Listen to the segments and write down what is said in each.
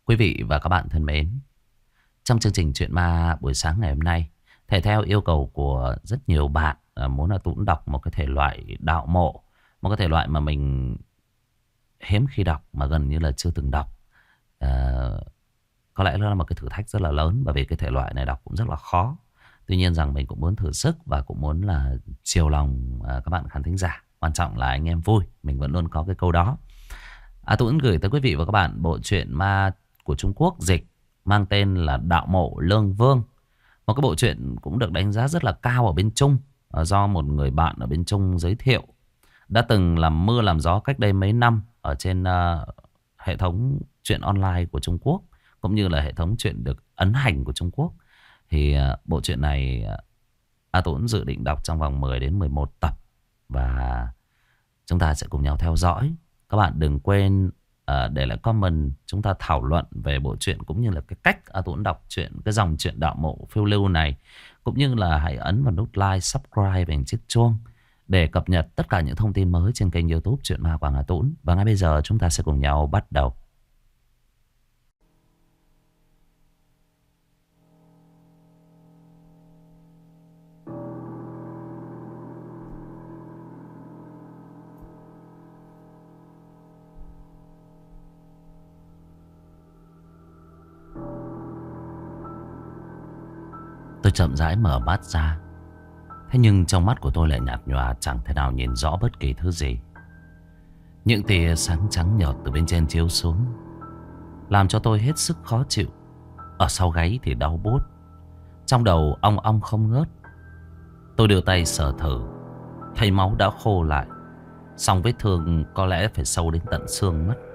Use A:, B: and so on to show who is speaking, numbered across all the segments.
A: Quý vị và các bạn thân mến, trong chương trình Chuyện Ma buổi sáng ngày hôm nay, thể theo yêu cầu của rất nhiều bạn muốn là Tuấn đọc một cái thể loại đạo mộ, một cái thể loại mà mình hiếm khi đọc mà gần như là chưa từng đọc. Ờ, có lẽ nó là một cái thử thách rất là lớn bởi vì cái thể loại này đọc cũng rất là khó. Tuy nhiên rằng mình cũng muốn thử sức và cũng muốn là chiều lòng các bạn khán thính giả. Quan trọng là anh em vui, mình vẫn luôn có cái câu đó. Tuấn gửi tới quý vị và các bạn bộ truyện ma của Trung Quốc dịch mang tên là Đạo Mộ Lương Vương. Một cái bộ truyện cũng được đánh giá rất là cao ở bên Trung, do một người bạn ở bên Trung giới thiệu. Đã từng làm mưa làm gió cách đây mấy năm ở trên hệ thống truyện online của Trung Quốc, cũng như là hệ thống truyện được ấn hành của Trung Quốc. Thì bộ truyện này Tuấn dự định đọc trong vòng 10 đến 11 tập. Và chúng ta sẽ cùng nhau theo dõi. Các bạn đừng quên để lại comment, chúng ta thảo luận về bộ truyện cũng như là cái cách Tuấn đọc truyện, cái dòng truyện đạo mộ phiêu lưu này. Cũng như là hãy ấn vào nút like, subscribe và chiếc chuông để cập nhật tất cả những thông tin mới trên kênh YouTube Chuyện Ma Quảng Hà Tuấn. Và ngay bây giờ chúng ta sẽ cùng nhau bắt đầu. Tôi chậm rãi mở mắt ra. Thế nhưng trong mắt của tôi lại nhạt nhòa, chẳng thể nào nhìn rõ bất kỳ thứ gì. Những tia sáng trắng nhợt từ bên trên chiếu xuống làm cho tôi hết sức khó chịu. Ở sau gáy thì đau buốt, trong đầu ong ong không ngớt. Tôi đưa tay sờ thử, thấy máu đã khô lại, song vết thương có lẽ phải sâu đến tận xương mất.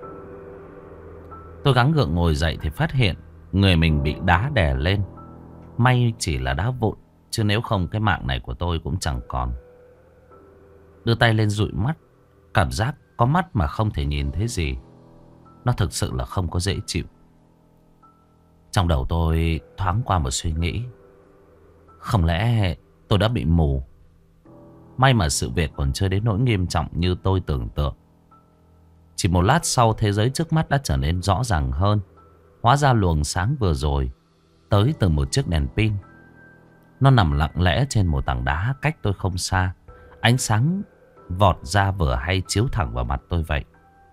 A: Tôi gắng gượng ngồi dậy thì phát hiện người mình bị đá đè lên. May chỉ là đá vụn, chứ nếu không cái mạng này của tôi cũng chẳng còn. Đưa tay lên dụi mắt, cảm giác có mắt mà không thể nhìn thấy gì. Nó thực sự là không có dễ chịu. Trong đầu tôi thoáng qua một suy nghĩ. Không lẽ tôi đã bị mù? May mà sự việc còn chưa đến nỗi nghiêm trọng như tôi tưởng tượng. Chỉ một lát sau, thế giới trước mắt đã trở nên rõ ràng hơn. Hóa ra luồng sáng vừa rồi tới từ một chiếc đèn pin. Nó nằm lặng lẽ trên một tảng đá cách tôi không xa. Ánh sáng vọt ra vừa hay chiếu thẳng vào mặt tôi vậy.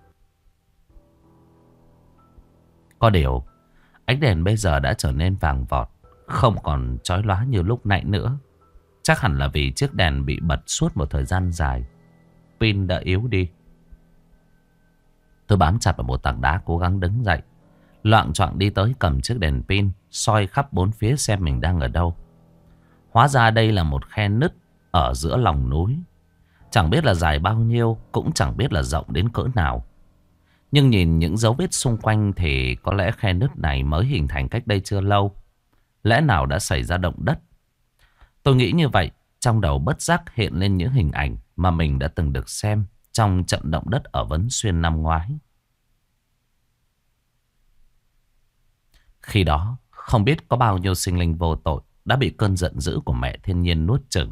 A: Có điều, ánh đèn bây giờ đã trở nên vàng vọt, không còn chói lóa như lúc nãy nữa. Chắc hẳn là vì chiếc đèn bị bật suốt một thời gian dài, pin đã yếu đi. Tôi bám chặt vào một tảng đá, cố gắng đứng dậy, loạng choạng đi tới cầm chiếc đèn pin, soi khắp bốn phía xem mình đang ở đâu. Hóa ra đây là một khe nứt ở giữa lòng núi. Chẳng biết là dài bao nhiêu, cũng chẳng biết là rộng đến cỡ nào. Nhưng nhìn những dấu vết xung quanh thì có lẽ khe nứt này mới hình thành cách đây chưa lâu. Lẽ nào đã xảy ra động đất? Tôi nghĩ như vậy, trong đầu bất giác hiện lên những hình ảnh mà mình đã từng được xem trong trận động đất ở Vấn Xuyên năm ngoái. Khi đó, không biết có bao nhiêu sinh linh vô tội đã bị cơn giận dữ của mẹ thiên nhiên nuốt chửng.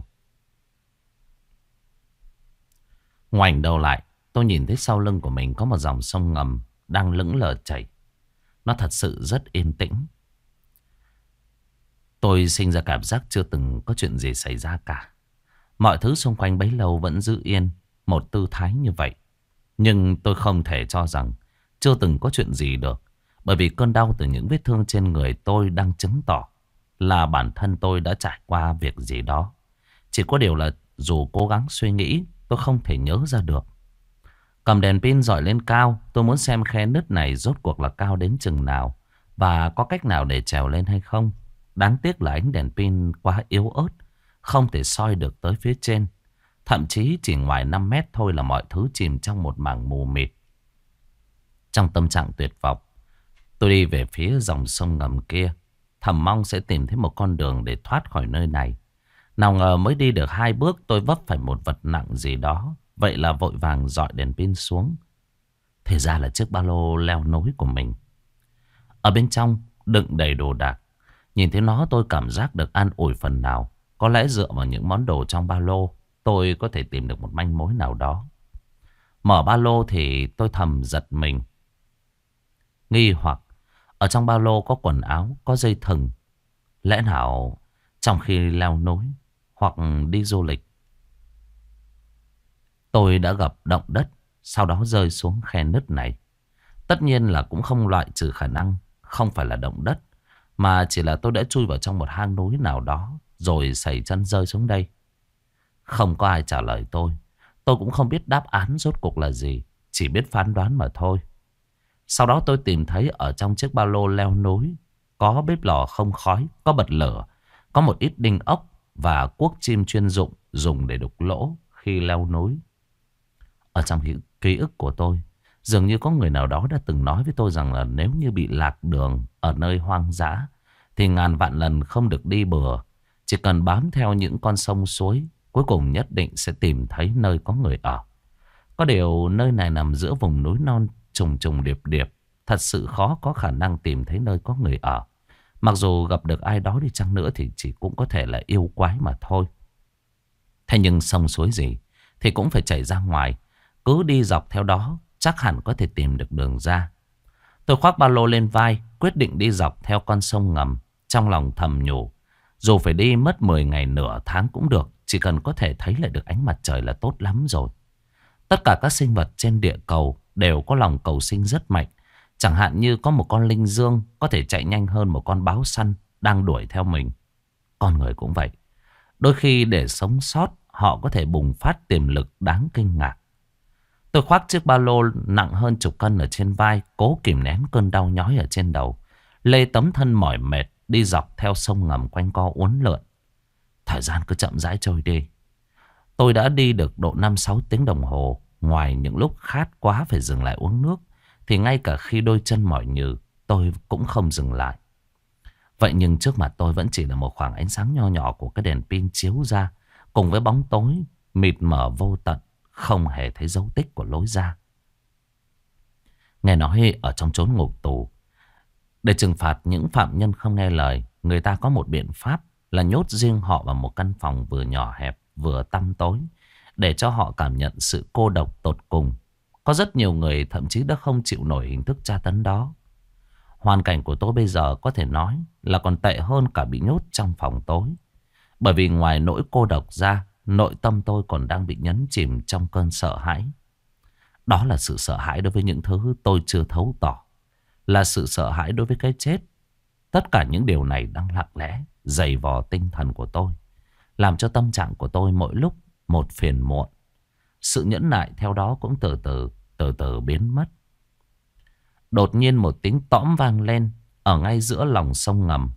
A: Ngoảnh đầu lại, tôi nhìn thấy sau lưng của mình có một dòng sông ngầm đang lững lờ chảy. Nó thật sự rất yên tĩnh. Tôi sinh ra cảm giác chưa từng có chuyện gì xảy ra cả. Mọi thứ xung quanh bấy lâu vẫn giữ yên một tư thái như vậy. Nhưng tôi không thể cho rằng chưa từng có chuyện gì được. Bởi vì cơn đau từ những vết thương trên người tôi đang chứng tỏ là bản thân tôi đã trải qua việc gì đó. Chỉ có điều là dù cố gắng suy nghĩ, tôi không thể nhớ ra được. Cầm đèn pin dọi lên cao, tôi muốn xem khe nứt này rốt cuộc là cao đến chừng nào và có cách nào để trèo lên hay không. Đáng tiếc là ánh đèn pin quá yếu ớt, không thể soi được tới phía trên. Thậm chí chỉ ngoài 5 mét thôi là mọi thứ chìm trong một mảng mù mịt. Trong tâm trạng tuyệt vọng, tôi đi về phía dòng sông ngầm kia, thầm mong sẽ tìm thấy một con đường để thoát khỏi nơi này. Nào ngờ mới đi được 2 bước tôi vấp phải một vật nặng gì đó. Vậy là vội vàng dọi đèn pin xuống. Thì ra là chiếc ba lô leo nối của mình. Ở bên trong đựng đầy đồ đạc. Nhìn thấy nó tôi cảm giác được an ủi phần nào. Có lẽ dựa vào những món đồ trong ba lô, tôi có thể tìm được một manh mối nào đó. Mở ba lô thì tôi thầm giật mình, nghi hoặc Ở trong ba lô có quần áo, có dây thừng. Lẽ nào trong khi leo núi hoặc đi du lịch, tôi đã gặp động đất, sau đó rơi xuống khe nứt này. Tất nhiên là cũng không loại trừ khả năng không phải là động đất, mà chỉ là tôi đã chui vào trong một hang núi nào đó rồi sẩy chân rơi xuống đây. Không có ai trả lời tôi. Tôi cũng không biết đáp án rốt cuộc là gì, chỉ biết phán đoán mà thôi. Sau đó tôi tìm thấy ở trong chiếc ba lô leo núi có bếp lò không khói, có bật lửa, có một ít đinh ốc và cuốc chim chuyên dụng dùng để đục lỗ khi leo núi. Ở trong ký ức của tôi, dường như có người nào đó đã từng nói với tôi rằng là nếu như bị lạc đường ở nơi hoang dã thì ngàn vạn lần không được đi bừa. Chỉ cần bám theo những con sông suối, cuối cùng nhất định sẽ tìm thấy nơi có người ở. Có điều nơi này nằm giữa vùng núi non trùng trùng điệp điệp, thật sự khó có khả năng tìm thấy nơi có người ở. Mặc dù gặp được ai đó đi chăng nữa thì chỉ cũng có thể là yêu quái mà thôi. Thế nhưng sông suối gì thì cũng phải chảy ra ngoài. Cứ đi dọc theo đó chắc hẳn có thể tìm được đường ra. Tôi khoác ba lô lên vai, quyết định đi dọc theo con sông ngầm. Trong lòng thầm nhủ, dù phải đi mất 10 ngày nửa tháng cũng được, chỉ cần có thể thấy lại được ánh mặt trời là tốt lắm rồi. Tất cả các sinh vật trên địa cầu đều có lòng cầu sinh rất mạnh. Chẳng hạn như có một con linh dương có thể chạy nhanh hơn một con báo săn đang đuổi theo mình. Con người cũng vậy. Đôi khi để sống sót, họ có thể bùng phát tiềm lực đáng kinh ngạc. Tôi khoác chiếc ba lô nặng hơn chục cân ở trên vai, cố kìm nén cơn đau nhói ở trên đầu. Lê tấm thân mỏi mệt đi dọc theo sông ngầm quanh co uốn lượn. Thời gian cứ chậm rãi trôi đi. Tôi đã đi được độ 5-6 tiếng đồng hồ. Ngoài những lúc khát quá phải dừng lại uống nước, thì ngay cả khi đôi chân mỏi nhừ, tôi cũng không dừng lại. Vậy nhưng trước mặt tôi vẫn chỉ là một khoảng ánh sáng nho nhỏ của cái đèn pin chiếu ra, cùng với bóng tối mịt mờ vô tận, không hề thấy dấu tích của lối ra. Nghe nói ở trong chốn ngục tù, để trừng phạt những phạm nhân không nghe lời, người ta có một biện pháp là nhốt riêng họ vào một căn phòng vừa nhỏ hẹp vừa tăm tối, để cho họ cảm nhận sự cô độc tột cùng. Có rất nhiều người thậm chí đã không chịu nổi hình thức tra tấn đó. Hoàn cảnh của tôi bây giờ có thể nói là còn tệ hơn cả bị nhốt trong phòng tối. Bởi vì ngoài nỗi cô độc ra, nội tâm tôi còn đang bị nhấn chìm trong cơn sợ hãi. Đó là sự sợ hãi đối với những thứ tôi chưa thấu tỏ, là sự sợ hãi đối với cái chết. Tất cả những điều này đang lặng lẽ dày vò tinh thần của tôi, làm cho tâm trạng của tôi mỗi lúc một phiền muộn. Sự nhẫn nại theo đó cũng từ từ biến mất. Đột nhiên một tiếng tõm vang lên ở ngay giữa lòng sông ngầm.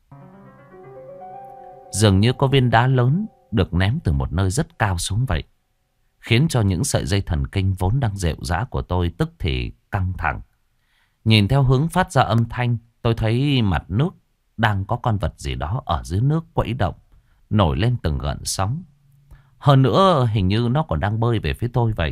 A: Dường như có viên đá lớn được ném từ một nơi rất cao xuống vậy, khiến cho những sợi dây thần kinh vốn đang rệu rã của tôi tức thì căng thẳng. Nhìn theo hướng phát ra âm thanh, tôi thấy mặt nước đang có con vật gì đó ở dưới nước quẫy động, nổi lên từng gợn sóng. Hơn nữa hình như nó còn đang bơi về phía tôi vậy.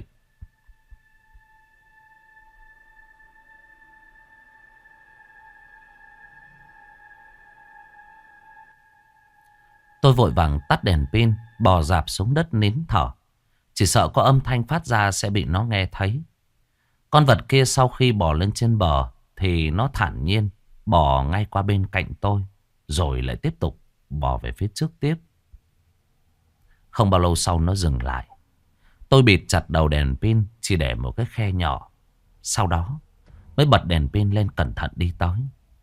A: Tôi vội vàng tắt đèn pin, bò rạp xuống đất nín thở. Chỉ sợ có âm thanh phát ra sẽ bị nó nghe thấy. Con vật kia sau khi bò lên trên bờ thì nó thản nhiên bò ngay qua bên cạnh tôi, rồi lại tiếp tục bò về phía trước tiếp. Không bao lâu sau nó dừng lại. Tôi bịt chặt đầu đèn pin, chỉ để một cái khe nhỏ. Sau đó mới bật đèn pin lên cẩn thận đi tới.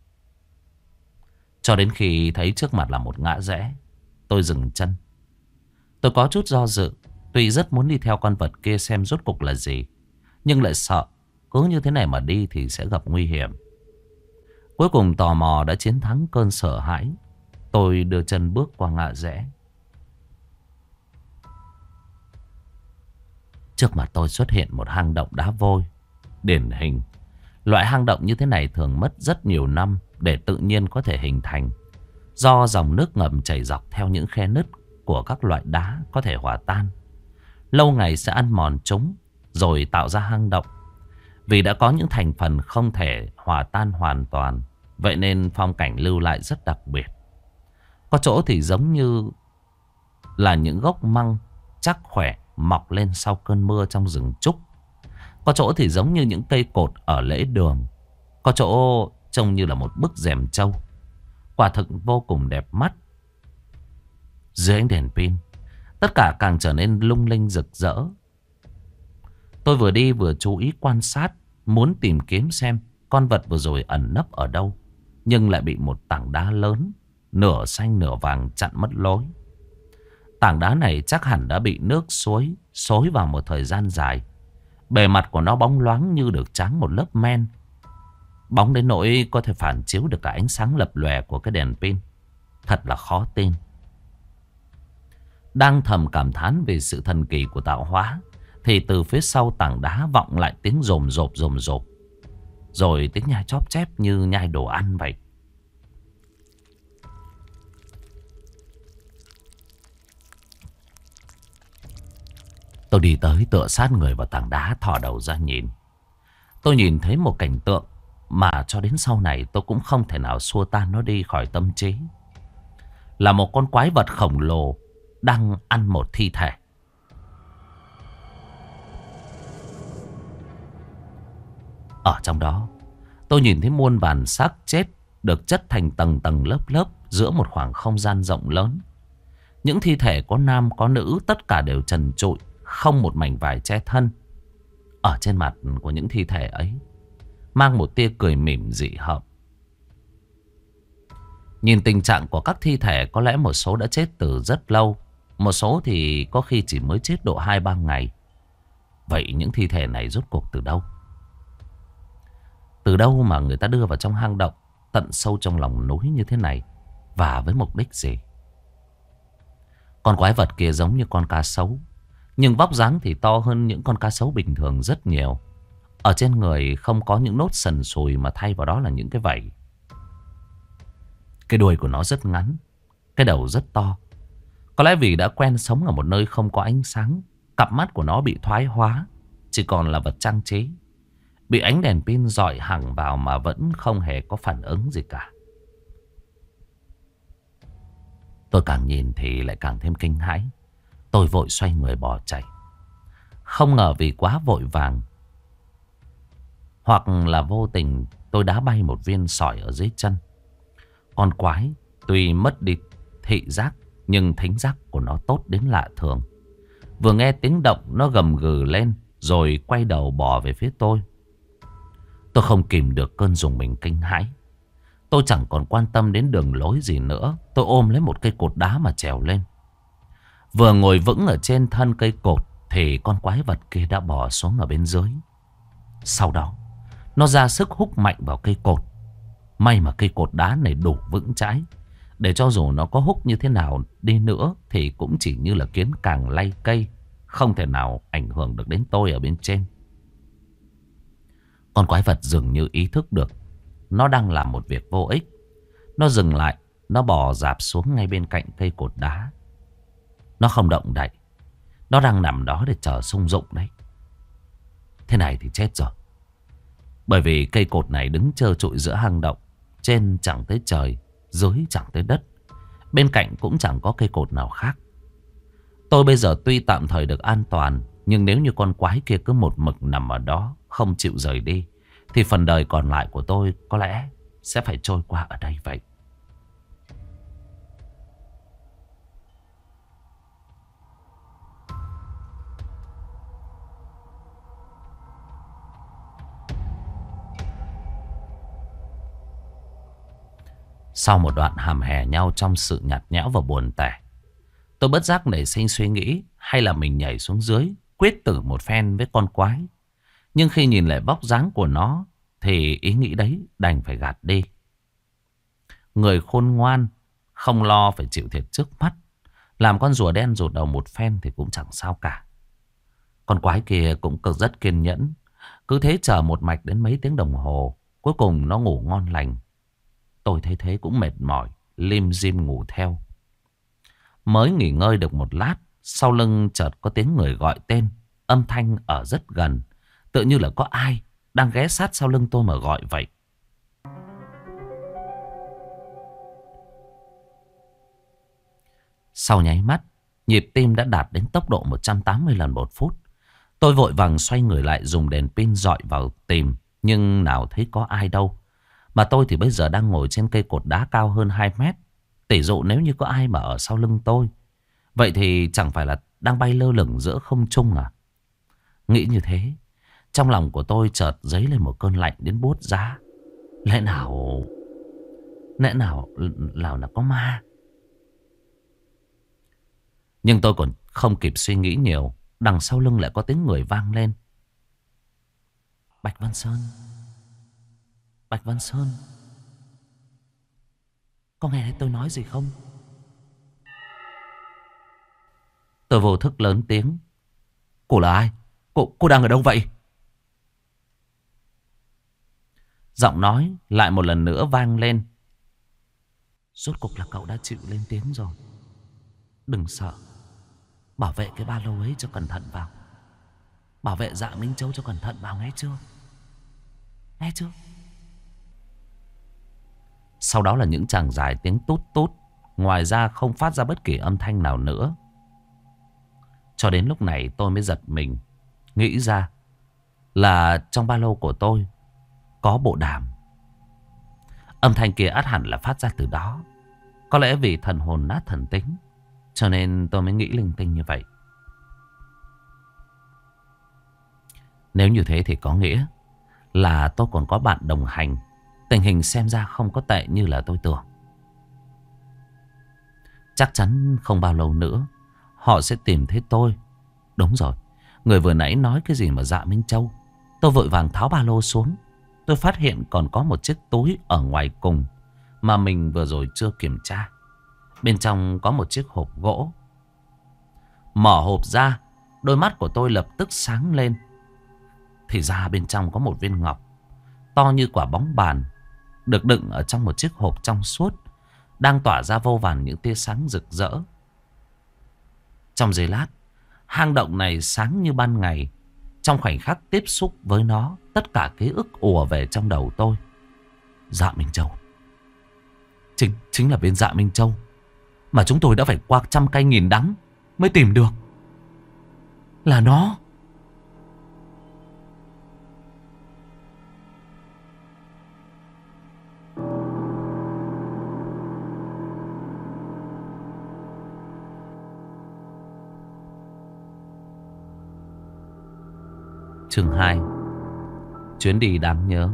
A: Cho đến khi thấy trước mặt là một ngã rẽ, tôi dừng chân. Tôi có chút do dự. Tuy rất muốn đi theo con vật kia xem rốt cục là gì, nhưng lại sợ cứ như thế này mà đi thì sẽ gặp nguy hiểm. Cuối cùng tò mò đã chiến thắng cơn sợ hãi. Tôi đưa chân bước qua ngã rẽ. Trước mặt tôi xuất hiện một hang động đá vôi điển hình. Loại hang động như thế này thường mất rất nhiều năm để tự nhiên có thể hình thành, do dòng nước ngầm chảy dọc theo những khe nứt của các loại đá có thể hòa tan. Lâu ngày sẽ ăn mòn chúng rồi tạo ra hang động. Vì đã có những thành phần không thể hòa tan hoàn toàn, vậy nên phong cảnh lưu lại rất đặc biệt. Có chỗ thì giống như là những gốc măng chắc khỏe mọc lên sau cơn mưa trong rừng trúc. Có chỗ thì giống như những cây cột ở lễ đường. Có chỗ trông như là một bức rèm trâu. Quả thực vô cùng đẹp mắt. Dưới ánh đèn pin, tất cả càng trở nên lung linh rực rỡ. Tôi vừa đi vừa chú ý quan sát, muốn tìm kiếm xem con vật vừa rồi ẩn nấp ở đâu. Nhưng lại bị một tảng đá lớn, nửa xanh nửa vàng chặn mất lối. Tảng đá này chắc hẳn đã bị nước suối xối vào một thời gian dài. Bề mặt của nó bóng loáng như được tráng một lớp men. Bóng đến nỗi có thể phản chiếu được cả ánh sáng lập lòe của cái đèn pin. Thật là khó tin. Đang thầm cảm thán về sự thần kỳ của tạo hóa, thì từ phía sau tảng đá vọng lại tiếng rồm rộp. Rồi tiếng nhai chóp chép như nhai đồ ăn vậy. Tôi đi tới tựa sát người vào tảng đá, thò đầu ra nhìn. Tôi nhìn thấy một cảnh tượng mà cho đến sau này tôi cũng không thể nào xua tan nó đi khỏi tâm trí. Là một con quái vật khổng lồ đang ăn một thi thể. Ở trong đó, tôi nhìn thấy muôn vàn xác chết được chất thành tầng tầng lớp lớp giữa một khoảng không gian rộng lớn. Những thi thể có nam có nữ, tất cả đều trần trụi, không một mảnh vải che thân. Ở trên mặt của những thi thể ấy mang một tia cười mỉm dị hợm. Nhìn tình trạng của các thi thể, có lẽ một số đã chết từ rất lâu, một số thì có khi chỉ mới chết độ 2-3 ngày. Vậy những thi thể này rốt cuộc từ đâu? Từ đâu mà người ta đưa vào trong hang động tận sâu trong lòng núi như thế này? Và với mục đích gì? Con quái vật kia giống như con cá sấu, nhưng vóc dáng thì to hơn những con cá sấu bình thường rất nhiều. Ở trên người không có những nốt sần sùi, mà thay vào đó là những cái vảy. Cái đuôi của nó rất ngắn, cái đầu rất to. Có lẽ vì đã quen sống ở một nơi không có ánh sáng, cặp mắt của nó bị thoái hóa, chỉ còn là vật trang trí. Bị ánh đèn pin rọi hằng vào mà vẫn không hề có phản ứng gì cả. Tôi càng nhìn thì lại càng thêm kinh hãi. Tôi vội xoay người bỏ chạy. Không ngờ vì quá vội vàng, hoặc là vô tình, tôi đá bay một viên sỏi ở dưới chân. Con quái tuy mất đi thị giác, nhưng thính giác của nó tốt đến lạ thường. Vừa nghe tiếng động, nó gầm gừ lên, rồi quay đầu bò về phía tôi. Tôi không kìm được cơn rùng mình kinh hãi. Tôi chẳng còn quan tâm đến đường lối gì nữa. Tôi ôm lấy một cây cột đá mà trèo lên. Vừa ngồi vững ở trên thân cây cột thì con quái vật kia đã bò xuống ở bên dưới. Sau đó nó ra sức húc mạnh vào cây cột. May mà cây cột đá này đủ vững chãi, để cho dù nó có húc như thế nào đi nữa thì cũng chỉ như là kiến càng lay cây, không thể nào ảnh hưởng được đến tôi ở bên trên. Con quái vật dường như ý thức được nó đang làm một việc vô ích. Nó dừng lại, nó bò dạp xuống ngay bên cạnh cây cột đá. Nó không động đậy, nó đang nằm đó để chờ sung dụng đấy. Thế này thì chết rồi. Bởi vì cây cột này đứng trơ trụi giữa hang động. Trên chẳng tới trời, dưới chẳng tới đất, bên cạnh cũng chẳng có cây cột nào khác. Tôi bây giờ tuy tạm thời được an toàn, nhưng nếu như con quái kia cứ một mực nằm ở đó, không chịu rời đi, thì phần đời còn lại của tôi có lẽ sẽ phải trôi qua ở đây vậy. Sau một đoạn hàm hè nhau trong sự nhạt nhẽo và buồn tẻ, tôi bất giác nảy sinh suy nghĩ hay là mình nhảy xuống dưới quyết tử một phen với con quái. Nhưng khi nhìn lại vóc dáng của nó thì ý nghĩ đấy đành phải gạt đi. Người khôn ngoan không lo phải chịu thiệt trước mắt, làm con rùa đen rụt đầu một phen thì cũng chẳng sao cả. Con quái kia cũng cực rất kiên nhẫn, cứ thế chờ một mạch đến mấy tiếng đồng hồ. Cuối cùng nó ngủ ngon lành. Tôi thấy thế cũng mệt mỏi, lim dim ngủ theo. Mới nghỉ ngơi được một lát, sau lưng chợt có tiếng người gọi tên. Âm thanh ở rất gần, tựa như là có ai đang ghé sát sau lưng tôi mà gọi vậy. Sau nháy mắt, nhịp tim đã đạt đến tốc độ 180 lần một phút. Tôi vội vàng xoay người lại, dùng đèn pin dọi vào tìm, nhưng nào thấy có ai đâu. Mà tôi thì bây giờ đang ngồi trên cây cột đá cao hơn 2 mét. Tỷ dụ nếu như có ai mà ở sau lưng tôi, vậy thì chẳng phải là đang bay lơ lửng giữa không trung à? Nghĩ như thế, trong lòng của tôi chợt dấy lên một cơn lạnh đến buốt giá. Lẽ nào là có ma? Nhưng tôi còn không kịp suy nghĩ nhiều, đằng sau lưng lại có tiếng người vang lên. Bạch Văn Sơn, Bạch Văn Sơn, có nghe thấy tôi nói gì không? Tôi vô thức lớn tiếng. Cô là ai? Cô đang ở đâu vậy? Giọng nói lại một lần nữa vang lên. Rốt cục là cậu đã chịu lên tiếng rồi. Đừng sợ. Bảo vệ cái ba lô ấy cho cẩn thận vào. Bảo vệ Dạ Minh Châu cho cẩn thận vào, nghe chưa? Nghe chưa? Sau đó là những tràng dài tiếng tút tút. Ngoài ra không phát ra bất kỳ âm thanh nào nữa. Cho đến lúc này tôi mới giật mình, nghĩ ra là trong ba lô của tôi có bộ đàm. Âm thanh kia ắt hẳn là phát ra từ đó. Có lẽ vì thần hồn nát thần tính, cho nên tôi mới nghĩ linh tinh như vậy. Nếu như thế thì có nghĩa là tôi còn có bạn đồng hành. Tình hình xem ra không có tệ như là tôi tưởng. Chắc chắn không bao lâu nữa họ sẽ tìm thấy tôi. Đúng rồi, người vừa nãy nói cái gì mà Dạ Minh Châu. Tôi vội vàng tháo ba lô xuống. Tôi phát hiện còn có một chiếc túi ở ngoài cùng mà mình vừa rồi chưa kiểm tra. Bên trong có một chiếc hộp gỗ. Mở hộp ra, đôi mắt của tôi lập tức sáng lên. Thì ra bên trong có một viên ngọc to như quả bóng bàn, được đựng ở trong một chiếc hộp trong suốt, đang tỏa ra vô vàn những tia sáng rực rỡ. Trong giây lát, hang động này sáng như ban ngày. Trong khoảnh khắc tiếp xúc với nó, tất cả ký ức ùa về trong đầu tôi. Dạ Minh Châu, Chính là viên Dạ Minh Châu mà chúng tôi đã phải qua trăm cây nghìn đắng mới tìm được. Là nó. Chương 2. Chuyến đi đáng nhớ.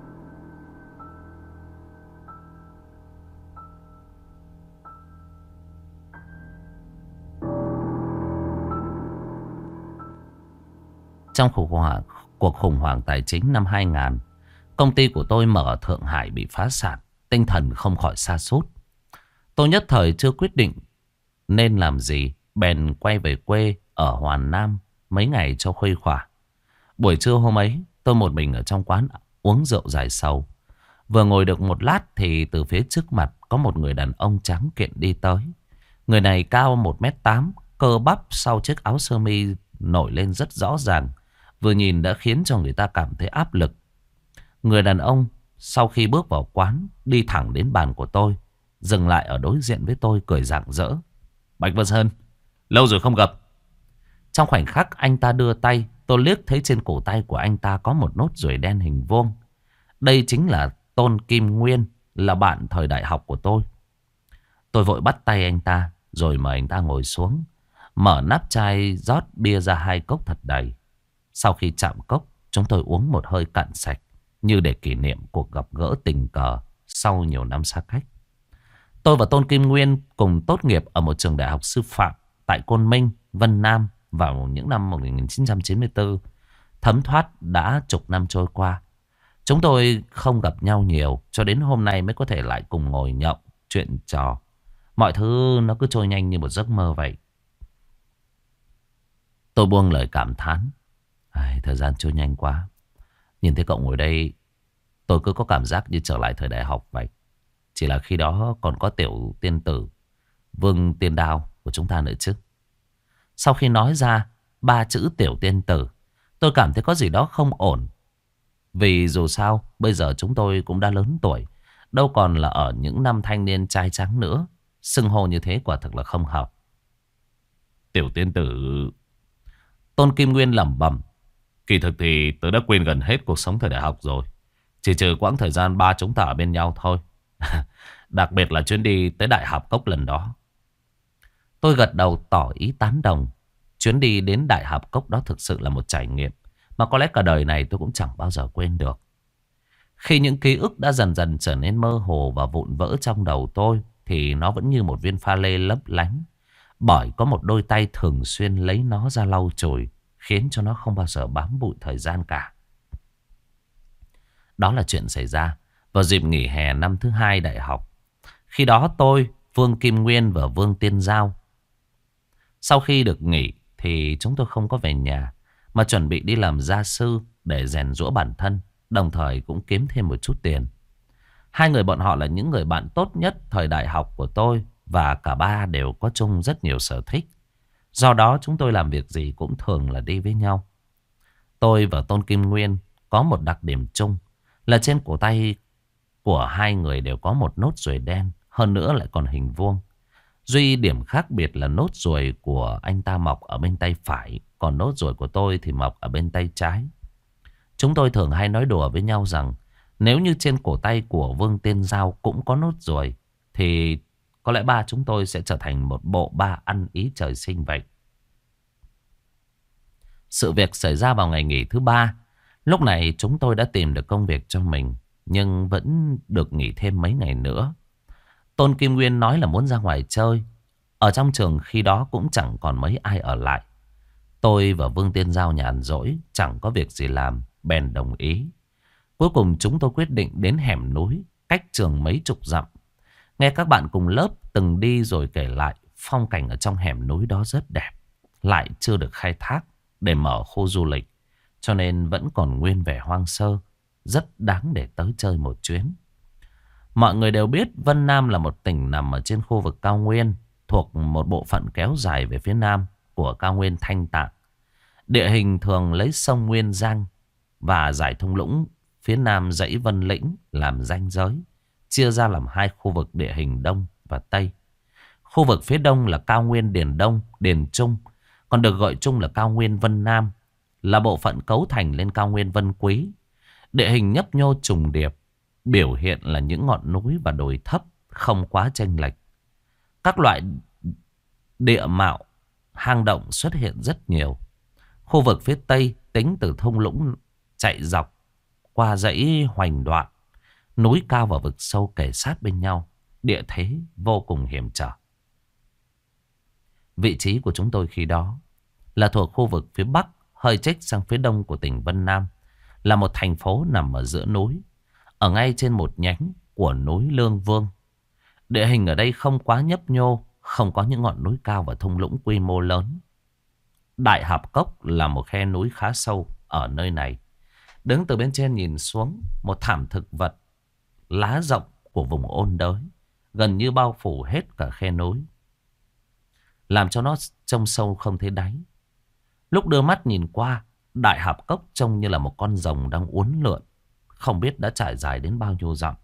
A: Trong cuộc khủng hoảng tài chính năm 2000, công ty của tôi mở ở Thượng Hải bị phá sản, tinh thần không khỏi sa sút. Tôi nhất thời chưa quyết định nên làm gì, bèn quay về quê ở Hoàn Nam mấy ngày cho khuây khỏa. Buổi trưa hôm ấy, tôi một mình ở trong quán uống rượu giải sầu. Vừa ngồi được một lát thì từ phía trước mặt có một người đàn ông trắng kiện đi tới. Người này cao 1m8, cơ bắp sau chiếc áo sơ mi nổi lên rất rõ ràng. Vừa nhìn đã khiến cho người ta cảm thấy áp lực. Người đàn ông sau khi bước vào quán đi thẳng đến bàn của tôi, dừng lại ở đối diện với tôi cười rạng rỡ. Bạch Văn Sơn, lâu rồi không gặp. Trong khoảnh khắc anh ta đưa tay, tôi liếc thấy trên cổ tay của anh ta có một nốt ruồi đen hình vuông. Đây chính là Tôn Kim Nguyên, là bạn thời đại học của tôi. Tôi vội bắt tay anh ta, rồi mời anh ta ngồi xuống, mở nắp chai rót bia ra 2 cốc thật đầy. Sau khi chạm cốc, chúng tôi uống một hơi cạn sạch, như để kỷ niệm cuộc gặp gỡ tình cờ sau nhiều năm xa cách. Tôi và Tôn Kim Nguyên cùng tốt nghiệp ở một trường đại học sư phạm tại Côn Minh, Vân Nam vào những năm 1994. Thấm thoát đã chục năm trôi qua. Chúng tôi không gặp nhau nhiều, cho đến hôm nay mới có thể lại cùng ngồi nhậu, chuyện trò. Mọi thứ nó cứ trôi nhanh như một giấc mơ vậy. Tôi buông lời cảm thán. Thời gian trôi nhanh quá. Nhìn thấy cậu ngồi đây, tôi cứ có cảm giác như trở lại thời đại học vậy. Chỉ là khi đó còn có tiểu tiên tử Vương Tiên Đao của chúng ta nữa chứ. Sau khi nói ra 3 chữ tiểu tiên tử, tôi cảm thấy có gì đó không ổn. Vì dù sao bây giờ chúng tôi cũng đã lớn tuổi, đâu còn là ở những năm thanh niên trai trắng nữa. Xưng hô như thế quả thực là không hợp. Tiểu tiên tử. Tôn Kim Nguyên lẩm bẩm. Kỳ thực thì tớ đã quên gần hết cuộc sống thời đại học rồi. Chỉ trừ quãng thời gian ba chúng ta ở bên nhau thôi. Đặc biệt là chuyến đi tới Đại Hạp Cốc lần đó. Tôi gật đầu tỏ ý tán đồng. Chuyến đi đến Đại Hạp Cốc đó thực sự là một trải nghiệm mà có lẽ cả đời này tôi cũng chẳng bao giờ quên được. Khi những ký ức đã dần dần trở nên mơ hồ và vụn vỡ trong đầu tôi, thì nó vẫn như một viên pha lê lấp lánh. Bởi có một đôi tay thường xuyên lấy nó ra lau chùi, khiến cho nó không bao giờ bám bụi thời gian cả. Đó là chuyện xảy ra vào dịp nghỉ hè năm thứ hai đại học. Khi đó tôi, Vương Kim Nguyên và Vương Tiên Giao, sau khi được nghỉ thì chúng tôi không có về nhà, mà chuẩn bị đi làm gia sư để rèn giũa bản thân, đồng thời cũng kiếm thêm một chút tiền. Hai người bọn họ là những người bạn tốt nhất thời đại học của tôi, và cả ba đều có chung rất nhiều sở thích. Do đó chúng tôi làm việc gì cũng thường là đi với nhau. Tôi và Tôn Kim Nguyên có một đặc điểm chung là trên cổ tay của hai người đều có một nốt ruồi đen, hơn nữa lại còn hình vuông. Duy điểm khác biệt là nốt ruồi của anh ta mọc ở bên tay phải, còn nốt ruồi của tôi thì mọc ở bên tay trái. Chúng tôi thường hay nói đùa với nhau rằng nếu như trên cổ tay của Vương Tiên Giao cũng có nốt ruồi thì có lẽ ba chúng tôi sẽ trở thành một bộ ba ăn ý trời sinh vậy. Sự việc xảy ra vào ngày nghỉ thứ ba. Lúc này chúng tôi đã tìm được công việc cho mình, nhưng vẫn được nghỉ thêm mấy ngày nữa. Tôn Kim Nguyên nói là muốn ra ngoài chơi. Ở trong trường khi đó cũng chẳng còn mấy ai ở lại. Tôi và Vương Tiên Giao nhàn rỗi, chẳng có việc gì làm, bèn đồng ý. Cuối cùng chúng tôi quyết định đến hẻm núi cách trường mấy chục dặm. Nghe các bạn cùng lớp từng đi rồi kể lại, phong cảnh ở trong hẻm núi đó rất đẹp, lại chưa được khai thác để mở khu du lịch, cho nên vẫn còn nguyên vẻ hoang sơ, rất đáng để tới chơi một chuyến. Mọi người đều biết Vân Nam là một tỉnh nằm ở trên khu vực cao nguyên, thuộc một bộ phận kéo dài về phía nam của cao nguyên Thanh Tạng. Địa hình thường lấy sông Nguyên Giang và dải thung lũng phía nam dãy Vân Lĩnh làm ranh giới, chia ra làm hai khu vực địa hình Đông và Tây. Khu vực phía đông là cao nguyên Điền Đông, Điền Trung, còn được gọi chung là cao nguyên Vân Nam, là bộ phận cấu thành lên cao nguyên Vân Quý. Địa hình nhấp nhô trùng điệp, biểu hiện là những ngọn núi và đồi thấp không quá chênh lệch. Các loại địa mạo, hang động xuất hiện rất nhiều. Khu vực phía tây tính từ thung lũng chạy dọc qua dãy Hoành Đoạn, núi cao và vực sâu kề sát bên nhau, địa thế vô cùng hiểm trở. Vị trí của chúng tôi khi đó là thuộc khu vực phía bắc, hơi chếch sang phía đông của tỉnh Vân Nam, là một thành phố nằm ở giữa núi, ở ngay trên một nhánh của núi Lương Vương. Địa hình ở đây không quá nhấp nhô, không có những ngọn núi cao và thung lũng quy mô lớn. Đại Hạp Cốc là một khe núi khá sâu ở nơi này. Đứng từ bên trên nhìn xuống, một thảm thực vật lá rộng của vùng ôn đới gần như bao phủ hết cả khe núi, làm cho nó trông sâu không thấy đáy. Lúc đưa mắt nhìn qua, Đại Hạp Cốc trông như là một con rồng đang uốn lượn, không biết đã trải dài đến bao nhiêu dặm.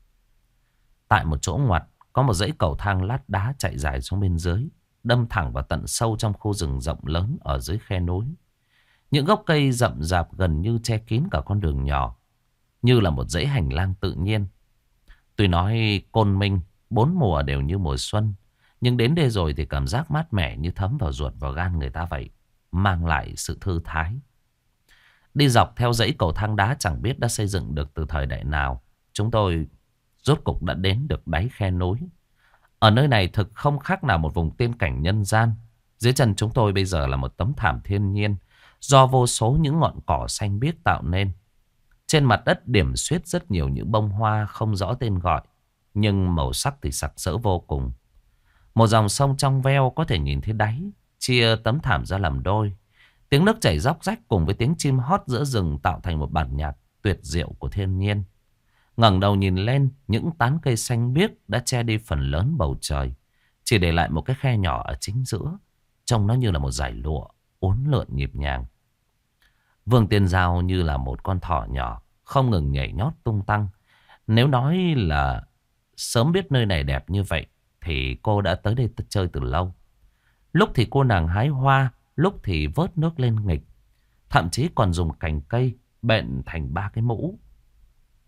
A: Tại một chỗ ngoặt có một dãy cầu thang lát đá chạy dài xuống bên dưới, đâm thẳng vào tận sâu trong khu rừng rộng lớn ở dưới khe núi. Những gốc cây rậm rạp gần như che kín cả con đường nhỏ, như là một dãy hành lang tự nhiên. Tuy nói Côn Minh 4 mùa đều như mùa xuân, nhưng đến đây rồi thì cảm giác mát mẻ như thấm vào ruột vào gan người ta vậy, mang lại sự thư thái. Đi dọc theo dãy cầu thang đá chẳng biết đã xây dựng được từ thời đại nào, chúng tôi rốt cục đã đến được đáy khe núi. Ở nơi này thực không khác nào một vùng tiên cảnh nhân gian. Dưới chân chúng tôi bây giờ là một tấm thảm thiên nhiên do vô số những ngọn cỏ xanh biếc tạo nên. Trên mặt đất điểm xuyết rất nhiều những bông hoa không rõ tên gọi, nhưng màu sắc thì sặc sỡ vô cùng. Một dòng sông trong veo có thể nhìn thấy đáy, chia tấm thảm ra làm đôi. Tiếng nước chảy róc rách cùng với tiếng chim hót giữa rừng tạo thành một bản nhạc tuyệt diệu của thiên nhiên. Ngẩng đầu nhìn lên, những tán cây xanh biếc đã che đi phần lớn bầu trời, chỉ để lại một cái khe nhỏ ở chính giữa, trông nó như là một dải lụa uốn lượn nhịp nhàng. Vương Tiên Giao như là một con thỏ nhỏ, không ngừng nhảy nhót tung tăng. Nếu nói là sớm biết nơi này đẹp như vậy thì cô đã tới đây chơi từ lâu. Lúc thì cô nàng hái hoa, lúc thì vớt nước lên nghịch, thậm chí còn dùng cành cây bện thành 3 cái mũ.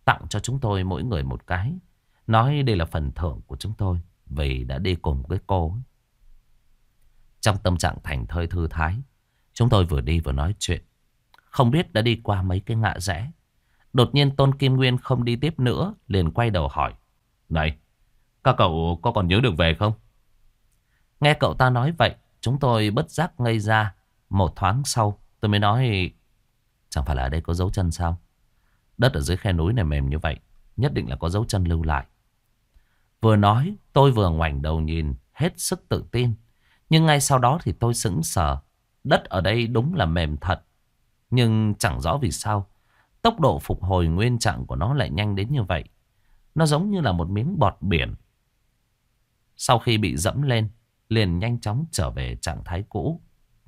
A: tặng cho chúng tôi mỗi người một cái. Nói đây là phần thưởng của chúng tôi vì đã đi cùng với cô ấy. Trong tâm trạng thảnh thơi thư thái, chúng tôi vừa đi vừa nói chuyện. Không biết đã đi qua mấy cái ngã rẽ, đột nhiên Tôn Kim Nguyên không đi tiếp nữa, liền quay đầu hỏi: Này, các cậu có còn nhớ đường về không? Nghe cậu ta nói vậy, chúng tôi bất giác ngây ra. Một thoáng sau tôi mới nói: Chẳng phải là ở đây có dấu chân sao? Đất ở dưới khe núi này mềm như vậy, nhất định là có dấu chân lưu lại. Vừa nói tôi vừa ngoảnh đầu nhìn, hết sức tự tin. Nhưng ngay sau đó thì tôi sững sờ. Đất ở đây đúng là mềm thật, nhưng chẳng rõ vì sao tốc độ phục hồi nguyên trạng của nó lại nhanh đến như vậy. Nó giống như là một miếng bọt biển, sau khi bị dẫm lên liền nhanh chóng trở về trạng thái cũ.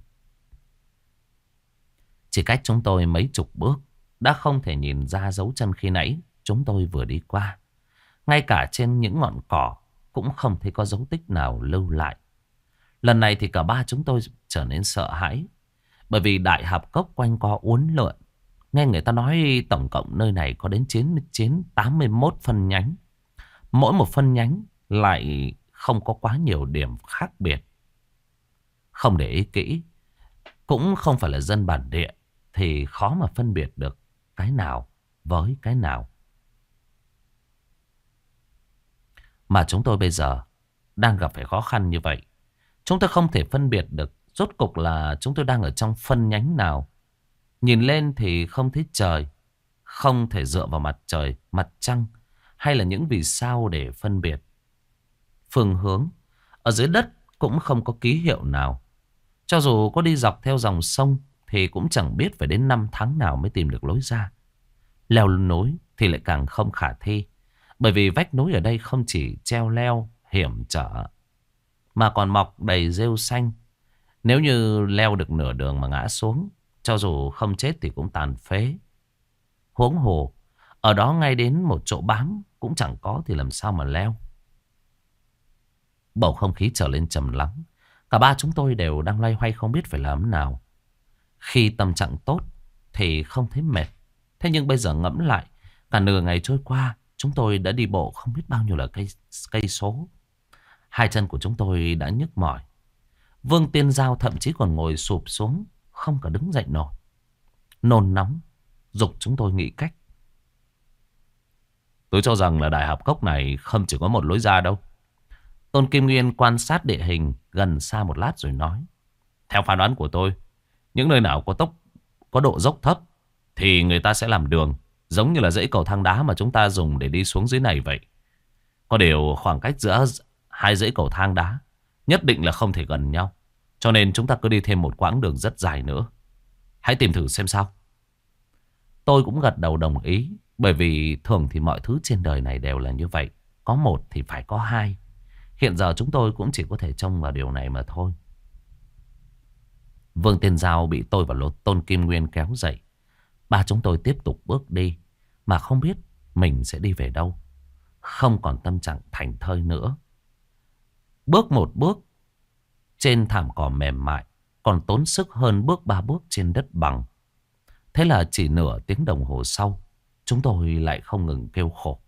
A: Chỉ cách chúng tôi mấy chục bước đã không thể nhìn ra dấu chân khi nãy chúng tôi vừa đi qua. Ngay cả trên những ngọn cỏ cũng không thấy có dấu tích nào lưu lại. Lần này thì cả ba chúng tôi trở nên sợ hãi, bởi vì đại hạp cốc quanh co uốn lượn. Nghe người ta nói tổng cộng nơi này có đến 81 phân nhánh. Mỗi một phân nhánh lại không có quá nhiều điểm khác biệt. Không để ý kỹ, cũng không phải là dân bản địa, thì khó mà phân biệt được cái nào với cái nào. Mà chúng tôi bây giờ đang gặp phải khó khăn như vậy. Chúng tôi không thể phân biệt được rốt cục là chúng tôi đang ở trong phân nhánh nào. Nhìn lên thì không thấy trời, không thể dựa vào mặt trời, mặt trăng hay là những vì sao để phân biệt. Phương hướng ở dưới đất cũng không có ký hiệu nào. Cho dù có đi dọc theo dòng sông thì cũng chẳng biết phải đến 5 tháng nào mới tìm được lối ra. Leo núi thì lại càng không khả thi, bởi vì vách núi ở đây không chỉ treo leo hiểm trở mà còn mọc đầy rêu xanh. Nếu như leo được nửa đường mà ngã xuống, cho dù không chết thì cũng tàn phế. Huống hồ ở đó ngay đến một chỗ bám cũng chẳng có thì làm sao mà leo. Bầu không khí trở lên trầm lắng. Cả ba chúng tôi đều đang loay hoay không biết phải làm thế nào. Khi tâm trạng tốt thì không thấy mệt. Thế nhưng bây giờ ngẫm lại, cả nửa ngày trôi qua, chúng tôi đã đi bộ không biết bao nhiêu là cây số. Hai chân của chúng tôi đã nhức mỏi. Vương Tiên Giao thậm chí còn ngồi sụp xuống, không cả đứng dậy nổi. Nôn nóng giục chúng tôi nghĩ cách. Tôi cho rằng là đại hạp cốc này không chỉ có một lối ra đâu. Tôn Kim Nguyên quan sát địa hình gần xa một lát rồi nói: Theo phán đoán của tôi, những nơi nào có độ dốc thấp thì người ta sẽ làm đường, giống như là dãy cầu thang đá mà chúng ta dùng để đi xuống dưới này vậy. Có điều khoảng cách giữa hai dãy cầu thang đá nhất định là không thể gần nhau, cho nên chúng ta cứ đi thêm một quãng đường rất dài nữa. Hãy tìm thử xem sao. Tôi cũng gật đầu đồng ý, bởi vì thường thì mọi thứ trên đời này đều là như vậy. Có một thì phải có hai. Hiện giờ chúng tôi cũng chỉ có thể trông vào điều này mà thôi. Vương Tiên Giao bị tôi và Tôn Kim Nguyên kéo dậy. Ba chúng tôi tiếp tục bước đi, mà không biết mình sẽ đi về đâu. Không còn tâm trạng thảnh thơi nữa. Bước một bước trên thảm cỏ mềm mại còn tốn sức hơn bước 3 bước trên đất bằng. Thế là chỉ nửa tiếng đồng hồ sau, chúng tôi lại không ngừng kêu khổ.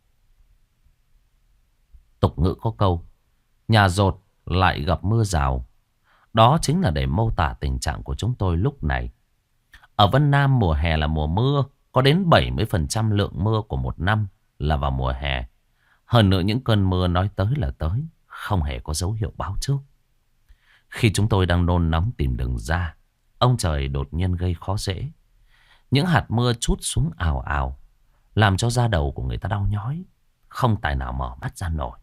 A: Tục ngữ có câu: nhà dột lại gặp mưa rào. Đó chính là để mô tả tình trạng của chúng tôi lúc này. Ở Vân Nam mùa hè là mùa mưa. Có đến 70% lượng mưa của một năm là vào mùa hè. Hơn nữa những cơn mưa nói tới là tới, không hề có dấu hiệu báo trước. Khi chúng tôi đang nôn nóng tìm đường ra, ông trời đột nhiên gây khó dễ. Những hạt mưa trút xuống ào ào, làm cho da đầu của người ta đau nhói, không tài nào mở mắt ra nổi.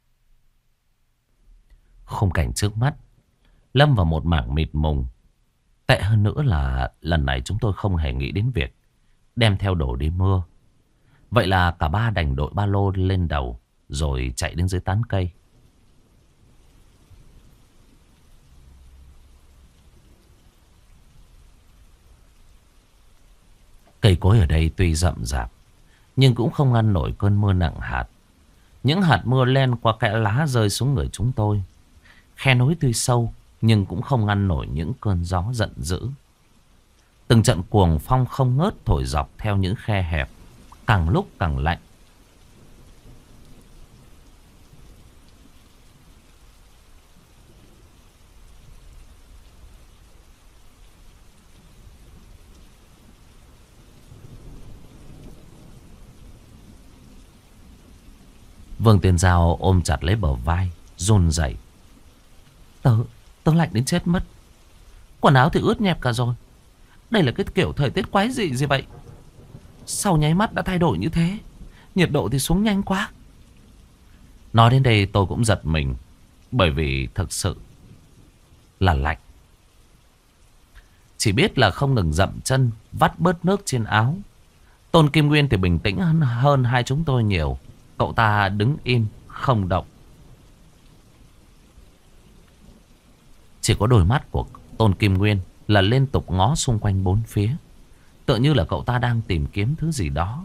A: Khung cảnh trước mắt lâm vào một mảng mịt mùng. Tệ hơn nữa là lần này chúng tôi không hề nghĩ đến việc đem theo đồ đi mưa. Vậy là cả ba đành đội ba lô lên đầu rồi chạy đến dưới tán cây. Cây cối ở đây tuy rậm rạp nhưng cũng không ngăn nổi cơn mưa nặng hạt. Những hạt mưa len qua kẽ lá rơi xuống người chúng tôi. Khe núi tuy sâu nhưng cũng không ngăn nổi những cơn gió giận dữ. Từng trận cuồng phong không ngớt thổi dọc theo những khe hẹp, càng lúc càng lạnh. Vương Tiên Giao ôm chặt lấy bờ vai, run rẩy. Tớ lạnh đến chết mất. Quần áo thì ướt nhẹp cả rồi. Đây là cái kiểu thời tiết quái dị gì vậy? Sau nháy mắt đã thay đổi như thế. Nhiệt độ thì xuống nhanh quá. Nói đến đây tôi cũng giật mình. Bởi vì thực sự là lạnh. Chỉ biết là không ngừng dậm chân, vắt bớt nước trên áo. Tôn Kim Nguyên thì bình tĩnh hơn hai chúng tôi nhiều. Cậu ta đứng im, không động. Chỉ có đôi mắt của Tôn Kim Nguyên là liên tục ngó xung quanh bốn phía. Tựa như là cậu ta đang tìm kiếm thứ gì đó.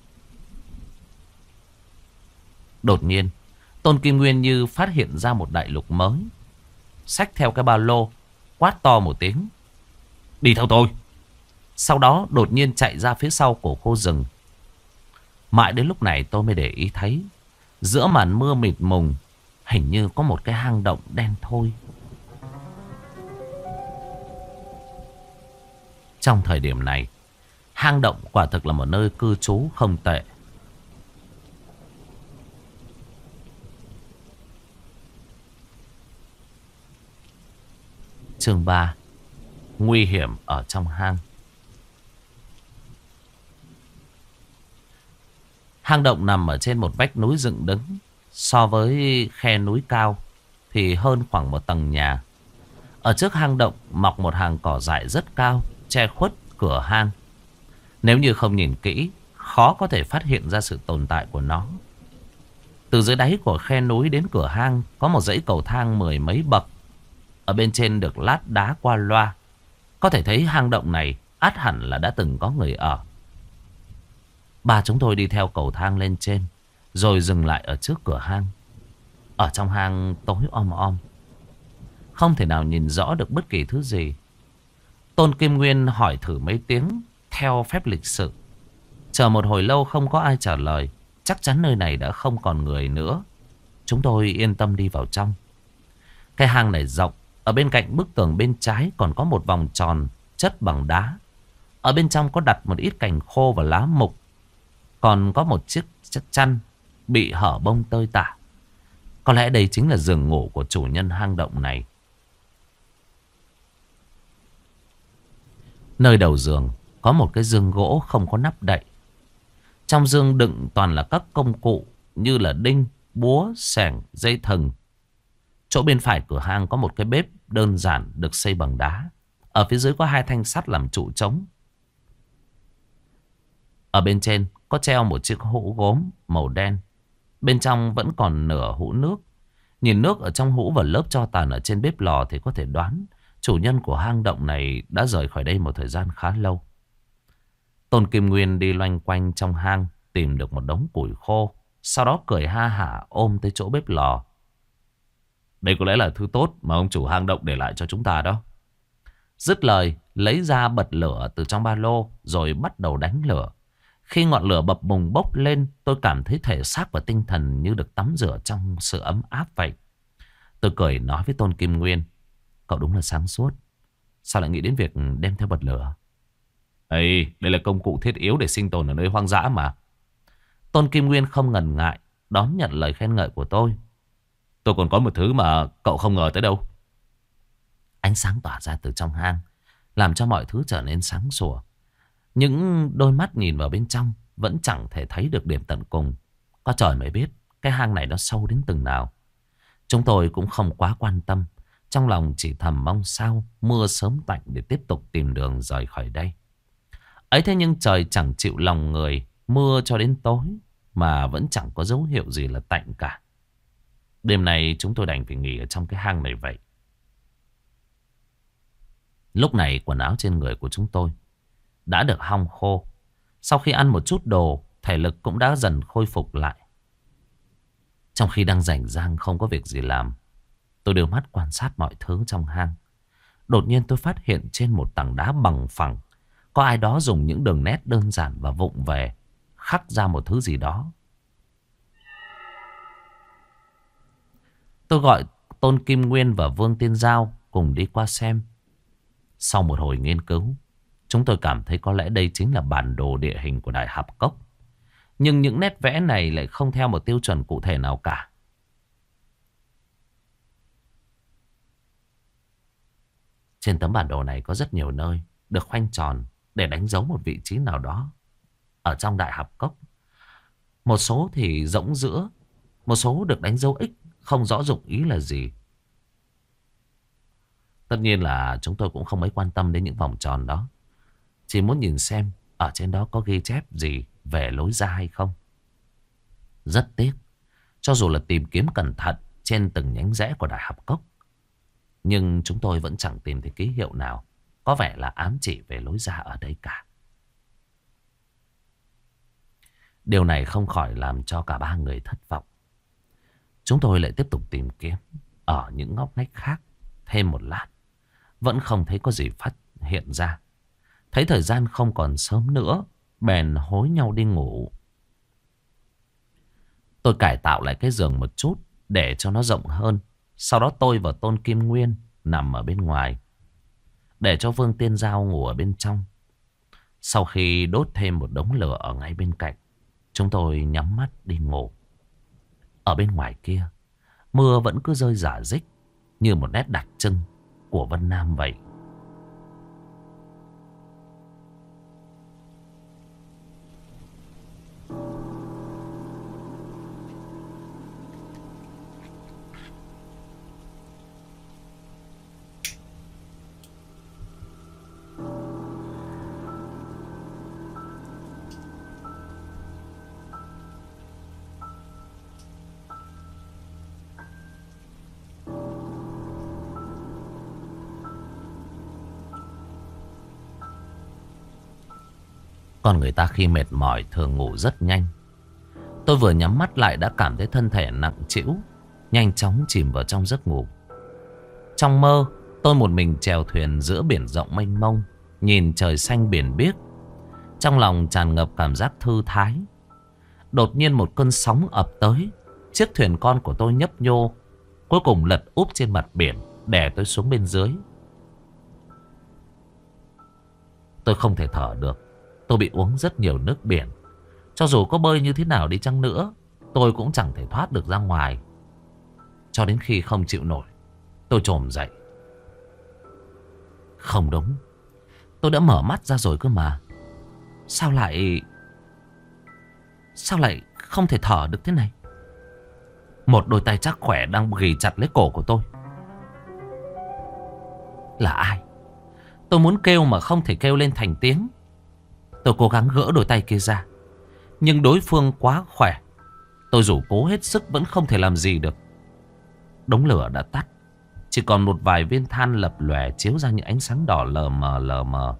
A: Đột nhiên, Tôn Kim Nguyên như phát hiện ra một đại lục mới. Xách theo cái ba lô, quát to một tiếng. Đi theo tôi. Sau đó đột nhiên chạy ra phía sau của khu rừng. Mãi đến lúc này tôi mới để ý thấy, giữa màn mưa mịt mùng, hình như có một cái hang động đen thui. Trong thời điểm này, hang động quả thực là một nơi cư trú không tệ. Chương 3: Nguy hiểm ở trong hang. Hang động nằm ở trên một vách núi dựng đứng. So với khe núi cao thì hơn khoảng một tầng nhà. Ở trước hang động mọc một hàng cỏ dại rất cao, che khuất cửa hang. Nếu như không nhìn kỹ, khó có thể phát hiện ra sự tồn tại của nó. Từ dưới đáy của khe núi đến cửa hang có một dãy cầu thang mười mấy bậc. Ở bên trên được lát đá qua loa. Có thể thấy hang động này ắt hẳn là đã từng có người ở. Ba chúng tôi đi theo cầu thang lên trên, rồi dừng lại ở trước cửa hang. Ở trong hang tối om om, không thể nào nhìn rõ được bất kỳ thứ gì. Tôn Kim Nguyên hỏi thử mấy tiếng theo phép lịch sự. Chờ một hồi lâu không có ai trả lời. Chắc chắn nơi này đã không còn người nữa. Chúng tôi yên tâm đi vào trong. Cái hang này rộng. Ở bên cạnh bức tường bên trái còn có một vòng tròn chất bằng đá. Ở bên trong có đặt một ít cành khô và lá mục. Còn có một chiếc chăn bị hở bông tơi tả. Có lẽ đây chính là giường ngủ của chủ nhân hang động này. Nơi đầu giường có một cái giường gỗ không có nắp đậy. Trong giường đựng toàn là các công cụ như là đinh, búa, xẻng, dây thừng. Chỗ bên phải cửa hang có một cái bếp đơn giản được xây bằng đá. Ở phía dưới có hai thanh sắt làm trụ trống. Ở bên trên có treo một chiếc hũ gốm màu đen. Bên trong vẫn còn nửa hũ nước. Nhìn nước ở trong hũ và lớp tro tàn ở trên bếp lò thì có thể đoán chủ nhân của hang động này đã rời khỏi đây một thời gian khá lâu. Tôn Kim Nguyên đi loanh quanh trong hang tìm được một đống củi khô. Sau đó cười ha hả ôm tới chỗ bếp lò. Đây có lẽ là thứ tốt mà ông chủ hang động để lại cho chúng ta đó. Dứt lời lấy ra bật lửa từ trong ba lô rồi bắt đầu đánh lửa. Khi ngọn lửa bập bùng bốc lên, tôi cảm thấy thể xác và tinh thần như được tắm rửa trong sự ấm áp vậy. Tôi cười nói với Tôn Kim Nguyên. Cậu đúng là sáng suốt. Sao lại nghĩ đến việc đem theo bật lửa? Ê, đây là công cụ thiết yếu để sinh tồn ở nơi hoang dã mà. Tôn Kim Nguyên không ngần ngại đón nhận lời khen ngợi của tôi. Tôi còn có một thứ mà cậu không ngờ tới đâu. Ánh sáng tỏa ra từ trong hang, làm cho mọi thứ trở nên sáng sủa. Những đôi mắt nhìn vào bên trong vẫn chẳng thể thấy được điểm tận cùng. Có trời mới biết cái hang này nó sâu đến từng nào. Chúng tôi cũng không quá quan tâm. Trong lòng chỉ thầm mong sao mưa sớm tạnh để tiếp tục tìm đường rời khỏi đây. Ấy thế nhưng trời chẳng chịu lòng người. Mưa cho đến tối mà vẫn chẳng có dấu hiệu gì là tạnh cả. Đêm nay chúng tôi đành phải nghỉ ở trong cái hang này vậy. Lúc này quần áo trên người của chúng tôi đã được hong khô. Sau khi ăn một chút đồ, thể lực cũng đã dần khôi phục lại. Trong khi đang rảnh rang không có việc gì làm, tôi đưa mắt quan sát mọi thứ trong hang. Đột nhiên tôi phát hiện trên một tảng đá bằng phẳng có ai đó dùng những đường nét đơn giản và vụng về khắc ra một thứ gì đó. Tôi gọi Tôn Kim Nguyên và Vương Tiên Giao cùng đi qua xem. Sau một hồi nghiên cứu, chúng tôi cảm thấy có lẽ đây chính là bản đồ địa hình của Đại Hạp Cốc. Nhưng những nét vẽ này lại không theo một tiêu chuẩn cụ thể nào cả. Trên tấm bản đồ này có rất nhiều nơi được khoanh tròn để đánh dấu một vị trí nào đó ở trong Đại Hạp Cốc. Một số thì rỗng giữa, một số được đánh dấu X, không rõ dụng ý là gì. Tất nhiên là chúng tôi cũng không mấy quan tâm đến những vòng tròn đó. Chỉ muốn nhìn xem ở trên đó có ghi chép gì về lối ra hay không. Rất tiếc, cho dù là tìm kiếm cẩn thận trên từng nhánh rẽ của Đại Hạp Cốc, nhưng chúng tôi vẫn chẳng tìm thấy ký hiệu nào có vẻ là ám chỉ về lối ra ở đây cả. Điều này không khỏi làm cho cả ba người thất vọng. Chúng tôi lại tiếp tục tìm kiếm ở những ngóc ngách khác thêm một lát. Vẫn không thấy có gì phát hiện ra. Thấy thời gian không còn sớm nữa, bèn hối nhau đi ngủ. Tôi cải tạo lại cái giường một chút để cho nó rộng hơn. Sau đó tôi và Tôn Kim Nguyên nằm ở bên ngoài, để cho Vương Tiên Giao ngủ ở bên trong. Sau khi đốt thêm một đống lửa ở ngay bên cạnh, chúng tôi nhắm mắt đi ngủ. Ở bên ngoài kia, mưa vẫn cứ rơi rả rích như một nét đặc trưng của Vân Nam vậy. Còn người ta khi mệt mỏi thường ngủ rất nhanh. Tôi vừa nhắm mắt lại đã cảm thấy thân thể nặng trĩu, nhanh chóng chìm vào trong giấc ngủ. Trong mơ, tôi một mình chèo thuyền giữa biển rộng mênh mông, nhìn trời xanh biển biếc. Trong lòng tràn ngập cảm giác thư thái. Đột nhiên một cơn sóng ập tới. Chiếc thuyền con của tôi nhấp nhô, cuối cùng lật úp trên mặt biển, đè tôi xuống bên dưới. Tôi không thể thở được. Tôi bị uống rất nhiều nước biển. Cho dù có bơi như thế nào đi chăng nữa, tôi cũng chẳng thể thoát được ra ngoài. Cho đến khi không chịu nổi, tôi chồm dậy. Không đúng, tôi đã mở mắt ra rồi cơ mà. Sao lại không thể thở được thế này? Một đôi tay chắc khỏe đang ghì chặt lấy cổ của tôi. Là ai? Tôi muốn kêu mà không thể kêu lên thành tiếng. Tôi cố gắng gỡ đôi tay kia ra, nhưng đối phương quá khỏe. Tôi dù cố hết sức vẫn không thể làm gì được. Đống lửa đã tắt, chỉ còn một vài viên than lập lòe chiếu ra những ánh sáng đỏ lờ mờ.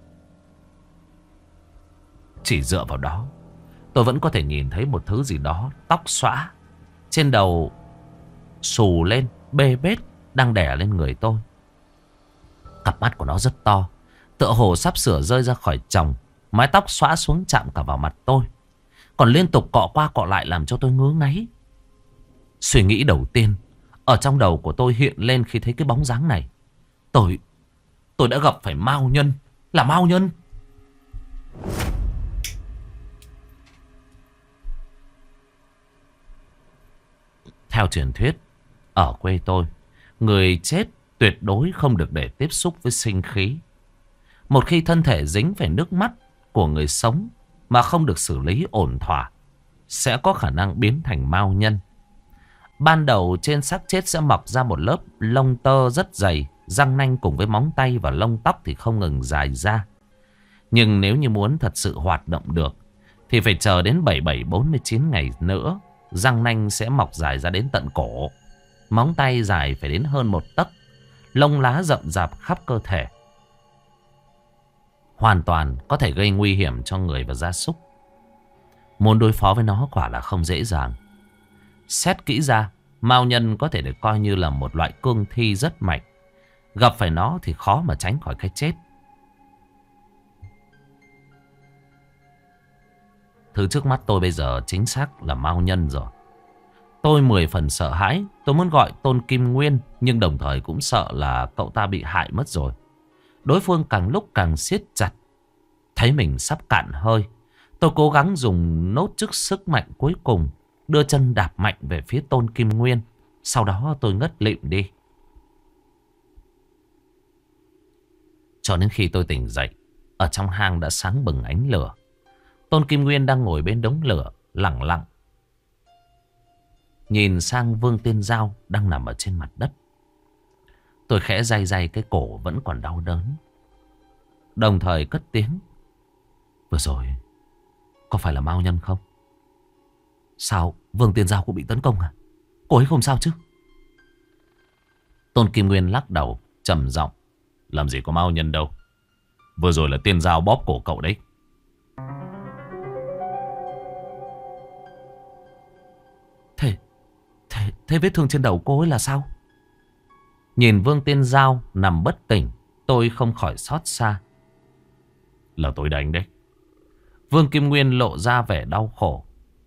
A: Chỉ dựa vào đó, tôi vẫn có thể nhìn thấy một thứ gì đó tóc xõa, trên đầu xù lên, bê bết, đang đè lên người tôi. Cặp mắt của nó rất to, tựa hồ sắp sửa rơi ra khỏi chồng. Mái tóc xõa xuống chạm cả vào mặt tôi, còn liên tục cọ qua cọ lại làm cho tôi ngứa ngáy. Suy nghĩ đầu tiên ở trong đầu của tôi hiện lên khi thấy cái bóng dáng này. Tôi đã gặp phải Mao Nhân. Là Mao Nhân. Theo truyền thuyết, ở quê tôi, người chết tuyệt đối không được để tiếp xúc với sinh khí. Một khi thân thể dính phải nước mắt của người sống mà không được xử lý ổn thỏa, sẽ có khả năng biến thành Mao Nhân. Ban đầu trên xác chết sẽ mọc ra một lớp lông tơ rất dày, răng nanh cùng với móng tay và lông tóc thì không ngừng dài ra. Nhưng nếu như muốn thật sự hoạt động được thì phải chờ đến 47-49 ngày nữa, răng nanh sẽ mọc dài ra đến tận cổ. Móng tay dài phải đến hơn 1 tấc, lông lá rậm rạp khắp cơ thể. Hoàn toàn có thể gây nguy hiểm cho người và gia súc. Muốn đối phó với nó quả là không dễ dàng. Xét kỹ ra, Mao Nhân có thể được coi như là một loại cương thi rất mạnh. Gặp phải nó thì khó mà tránh khỏi cái chết. Thứ trước mắt tôi bây giờ chính xác là Mao Nhân rồi. Tôi 10 phần sợ hãi. Tôi muốn gọi Tôn Kim Nguyên, nhưng đồng thời cũng sợ là cậu ta bị hại mất rồi. Đối phương càng lúc càng siết chặt. Thấy mình sắp cạn hơi, tôi cố gắng dùng nốt chút sức mạnh cuối cùng, đưa chân đạp mạnh về phía Tôn Kim Nguyên. Sau đó tôi ngất lịm đi. Cho đến khi tôi tỉnh dậy, ở trong hang đã sáng bừng ánh lửa. Tôn Kim Nguyên đang ngồi bên đống lửa, lặng lặng nhìn sang Vương Tiên Giao đang nằm ở trên mặt đất. Tôi khẽ day day cái cổ vẫn còn đau đớn, đồng thời cất tiếng: vừa rồi có phải là Mao Nhân không? Sao Vương Tiên Giao cũng bị tấn công à? Cô ấy không sao chứ? Tôn Kim Nguyên lắc đầu trầm giọng: làm gì có Mao Nhân đâu. Vừa rồi là Tiên Giao bóp cổ cậu đấy. Thế vết thương trên đầu cô ấy là sao? Nhìn Vương Tiên Giao nằm bất tỉnh, tôi không khỏi xót xa. Là tôi đánh đấy. Vương Kim Nguyên lộ ra vẻ đau khổ.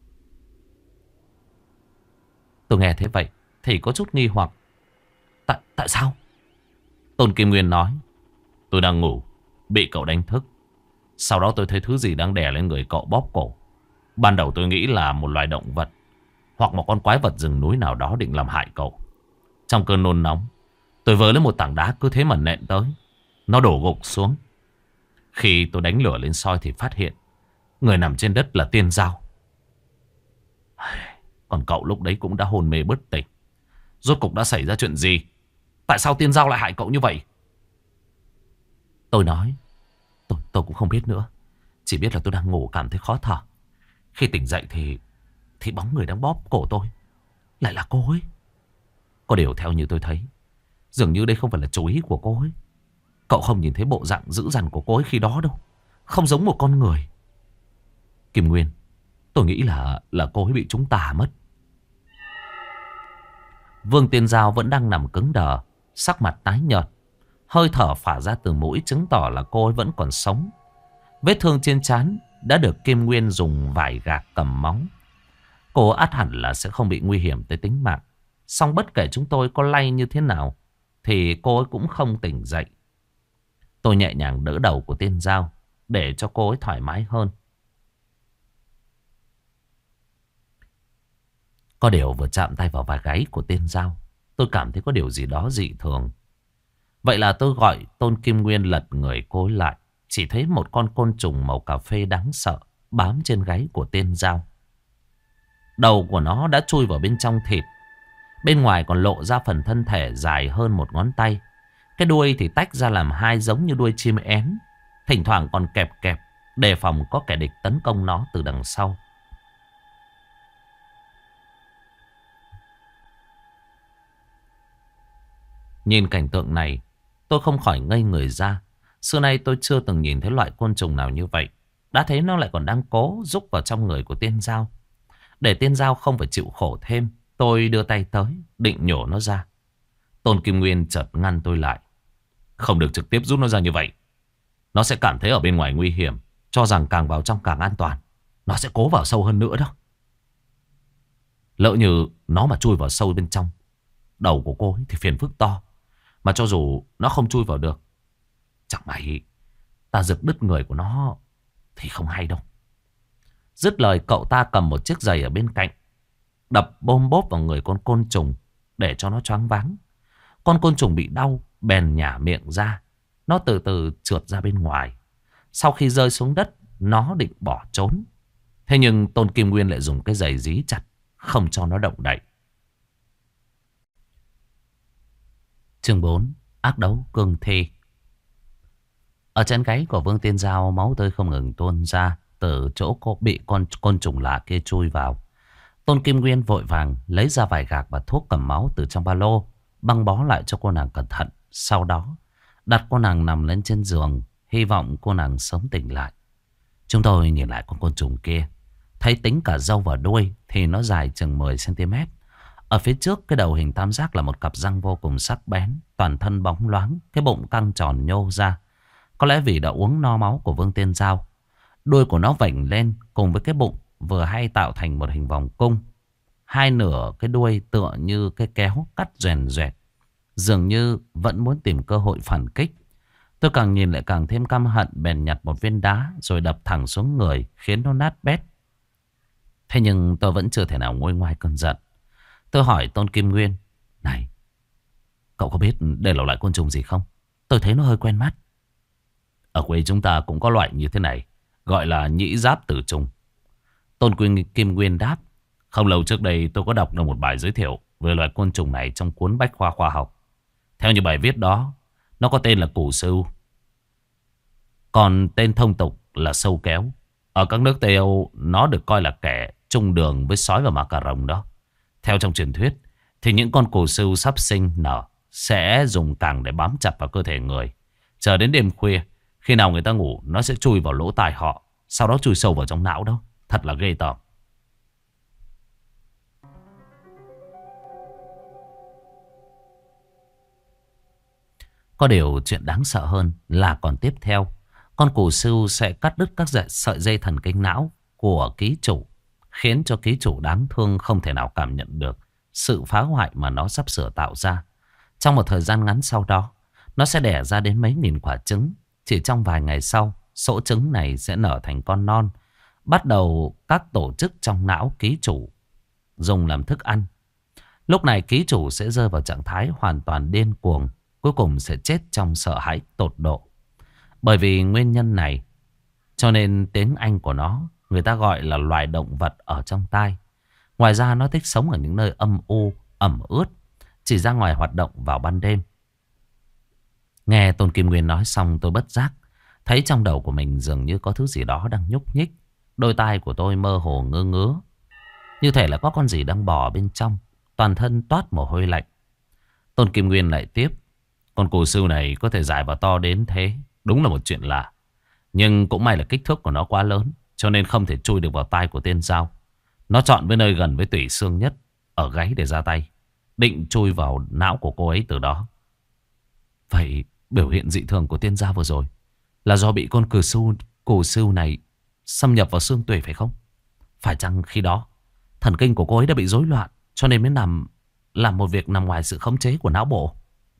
A: Tôi nghe thế vậy thì có chút nghi hoặc. Tại sao? Tôn Kim Nguyên nói: tôi đang ngủ, bị cậu đánh thức. Sau đó tôi thấy thứ gì đang đè lên người cậu bóp cổ. Ban đầu tôi nghĩ là một loài động vật hoặc một con quái vật rừng núi nào đó định làm hại cậu. Trong cơn nôn nóng, tôi vớ lấy một tảng đá cứ thế mà nện tới. Nó đổ gục xuống. Khi tôi đánh lửa lên soi thì phát hiện người nằm trên đất là Tiên Giao. Còn cậu lúc đấy cũng đã hôn mê bất tỉnh. Rốt cục đã xảy ra chuyện gì? Tại sao Tiên Giao lại hại cậu như vậy? Tôi nói: Tôi cũng không biết nữa. Chỉ biết là tôi đang ngủ cảm thấy khó thở. Khi tỉnh dậy thì bóng người đang bóp cổ tôi lại là cô ấy. Có điều theo như tôi thấy, dường như đây không phải là chú ý của cô ấy. Cậu không nhìn thấy bộ dạng dữ dằn của cô ấy khi đó đâu. Không giống một con người. Kim Nguyên, tôi nghĩ là cô ấy bị chúng tà mất. Vương Tiên Giao vẫn đang nằm cứng đờ, sắc mặt tái nhợt. Hơi thở phả ra từ mũi chứng tỏ là cô ấy vẫn còn sống. Vết thương trên trán đã được Kim Nguyên dùng vải gạc cầm móng. Cô ắt hẳn là sẽ không bị nguy hiểm tới tính mạng. Song bất kể chúng tôi có lay như thế nào thì cô ấy cũng không tỉnh dậy. Tôi nhẹ nhàng đỡ đầu của Tiên Giao để cho cô ấy thoải mái hơn. Có điều vừa chạm tay vào vai gáy của Tiên Giao, tôi cảm thấy có điều gì đó dị thường. Vậy là tôi gọi Tôn Kim Nguyên lật người cô ấy lại. Chỉ thấy một con côn trùng màu cà phê đáng sợ bám trên gáy của Tiên Giao. Đầu của nó đã chui vào bên trong thịt. Bên ngoài còn lộ ra phần thân thể dài hơn một ngón tay. Cái đuôi thì tách ra làm hai giống như đuôi chim én. Thỉnh thoảng còn kẹp kẹp, đề phòng có kẻ địch tấn công nó từ đằng sau. Nhìn cảnh tượng này, tôi không khỏi ngây người ra. Xưa nay tôi chưa từng nhìn thấy loại côn trùng nào như vậy. Đã thấy nó lại còn đang cố rúc vào trong người của Tiên Giao. Để Tiên Giao không phải chịu khổ thêm, tôi đưa tay tới, định nhổ nó ra. Tôn Kim Nguyên chợt ngăn tôi lại. Không được trực tiếp rút nó ra như vậy. Nó sẽ cảm thấy ở bên ngoài nguy hiểm, cho rằng càng vào trong càng an toàn. Nó sẽ cố vào sâu hơn nữa đó. Lỡ như nó mà chui vào sâu bên trong đầu của cô ấy thì phiền phức to. Mà cho dù nó không chui vào được, chẳng may ta giật đứt người của nó thì không hay đâu. Dứt lời, cậu ta cầm một chiếc giày ở bên cạnh, đập bôm bốp vào người con côn trùng để cho nó choáng váng. Con côn trùng bị đau bèn nhả miệng ra. Nó từ từ trượt ra bên ngoài. Sau khi rơi xuống đất, nó định bỏ trốn. Thế nhưng Tôn Kim Nguyên lại dùng cái giày dí chặt, không cho nó động đậy. Chương 4. Ác đấu cương thi. Ở trên gáy của Vương Tiên Giao, máu tươi không ngừng tuôn ra từ chỗ cô bị con côn trùng lạ kia chui vào. Tôn Kim Nguyên vội vàng lấy ra vải gạc và thuốc cầm máu từ trong ba lô, băng bó lại cho cô nàng cẩn thận. Sau đó đặt cô nàng nằm lên trên giường, hy vọng cô nàng sớm tỉnh lại. Chúng tôi nhìn lại con côn trùng kia, thấy tính cả râu và đuôi thì nó dài chừng 10 cm. Ở phía trước cái đầu hình tam giác là một cặp răng vô cùng sắc bén, toàn thân bóng loáng, cái bụng căng tròn nhô ra. Có lẽ vì đã uống no máu của Vương Tiên Giao, Đuôi của nó vểnh lên cùng với cái bụng vừa hay tạo thành một hình vòng cung. Hai nửa cái đuôi tựa như cái kéo cắt rèn rẹt, dường như vẫn muốn tìm cơ hội phản kích. Tôi càng nhìn lại càng thêm căm hận, bèn nhặt một viên đá rồi đập thẳng xuống người khiến nó nát bét. Thế nhưng tôi vẫn chưa thể nào nguôi ngoai cơn giận. Tôi hỏi Tôn Kim Nguyên: "Này, cậu có biết đây là loại côn trùng gì không? Tôi thấy nó hơi quen mắt." "Ở quê chúng ta cũng có loại như thế này, gọi là nhĩ giáp tử trùng." Kim Nguyên đáp: "Không lâu trước đây tôi có đọc được một bài giới thiệu về loài côn trùng này trong cuốn bách khoa khoa học. Theo như bài viết đó, nó có tên là củ sưu, còn tên thông tục là sâu kéo. Ở các nước Tây Âu, nó được coi là kẻ chung đường với sói và ma cà rồng đó. Theo trong truyền thuyết, thì những con củ sưu sắp sinh nở sẽ dùng càng để bám chặt vào cơ thể người. Chờ đến đêm khuya, khi nào người ta ngủ, nó sẽ chui vào lỗ tai họ, sau đó chui sâu vào trong não đó. Thật là ghê tởm." Có điều chuyện đáng sợ hơn là còn tiếp theo. Con củ sưu sẽ cắt đứt các sợi dây thần kinh não của ký chủ, khiến cho ký chủ đáng thương không thể nào cảm nhận được sự phá hoại mà nó sắp sửa tạo ra. Trong một thời gian ngắn sau đó, nó sẽ đẻ ra đến mấy nghìn quả trứng. Chỉ trong vài ngày sau, số trứng này sẽ nở thành con non. Bắt đầu các tổ chức trong não ký chủ dùng làm thức ăn. Lúc này ký chủ sẽ rơi vào trạng thái hoàn toàn điên cuồng, cuối cùng sẽ chết trong sợ hãi tột độ. Bởi vì nguyên nhân này, cho nên tiếng Anh của nó người ta gọi là loài động vật ở trong tai. Ngoài ra nó thích sống ở những nơi âm u, ẩm ướt, chỉ ra ngoài hoạt động vào ban đêm. Nghe Tôn Kim Nguyên nói xong, tôi bất giác thấy trong đầu của mình dường như có thứ gì đó đang nhúc nhích. Đôi tai của tôi mơ hồ ngơ ngứa, như thể là có con gì đang bò bên trong. Toàn thân toát mồ hôi lạnh. Tôn Kim Nguyên lại tiếp: "Con cù sưu này có thể dài và to đến thế, đúng là một chuyện lạ. Nhưng cũng may là kích thước của nó quá lớn, cho nên không thể chui được vào tai của tên dao. Nó chọn với nơi gần với tủy xương nhất, ở gáy để ra tay, định chui vào não của cô ấy từ đó." Vậy biểu hiện dị thường của tên dao vừa rồi là do bị con cù sưu này xâm nhập vào xương tủy phải không? Phải chăng khi đó thần kinh của cô ấy đã bị rối loạn, cho nên mới làm một việc nằm ngoài sự khống chế của não bộ?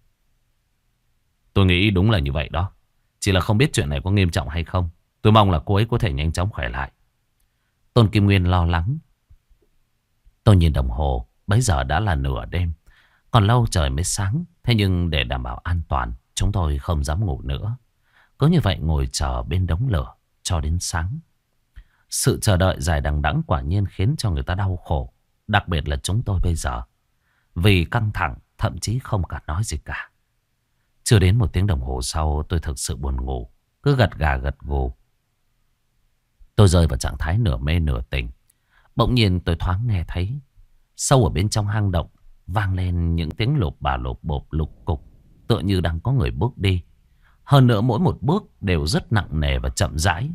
A: "Tôi nghĩ đúng là như vậy đó. Chỉ là không biết chuyện này có nghiêm trọng hay không. Tôi mong là cô ấy có thể nhanh chóng khỏe lại." Tôn Kim Nguyên lo lắng. Tôi nhìn đồng hồ, bấy giờ đã là nửa đêm, còn lâu trời mới sáng. Thế nhưng để đảm bảo an toàn, chúng tôi không dám ngủ nữa. Cứ như vậy ngồi chờ bên đống lửa cho đến sáng. Sự chờ đợi dài đằng đẵng quả nhiên khiến cho người ta đau khổ. Đặc biệt là chúng tôi bây giờ, vì căng thẳng thậm chí không cả nói gì cả. Chưa đến một tiếng đồng hồ sau, tôi thực sự buồn ngủ, cứ gật gà gật gù. Tôi rơi vào trạng thái nửa mê nửa tỉnh. Bỗng nhiên tôi thoáng nghe thấy sâu ở bên trong hang động vang lên những tiếng lộp bà lộp bộp lục cục, tựa như đang có người bước đi. Hơn nữa mỗi một bước đều rất nặng nề và chậm rãi.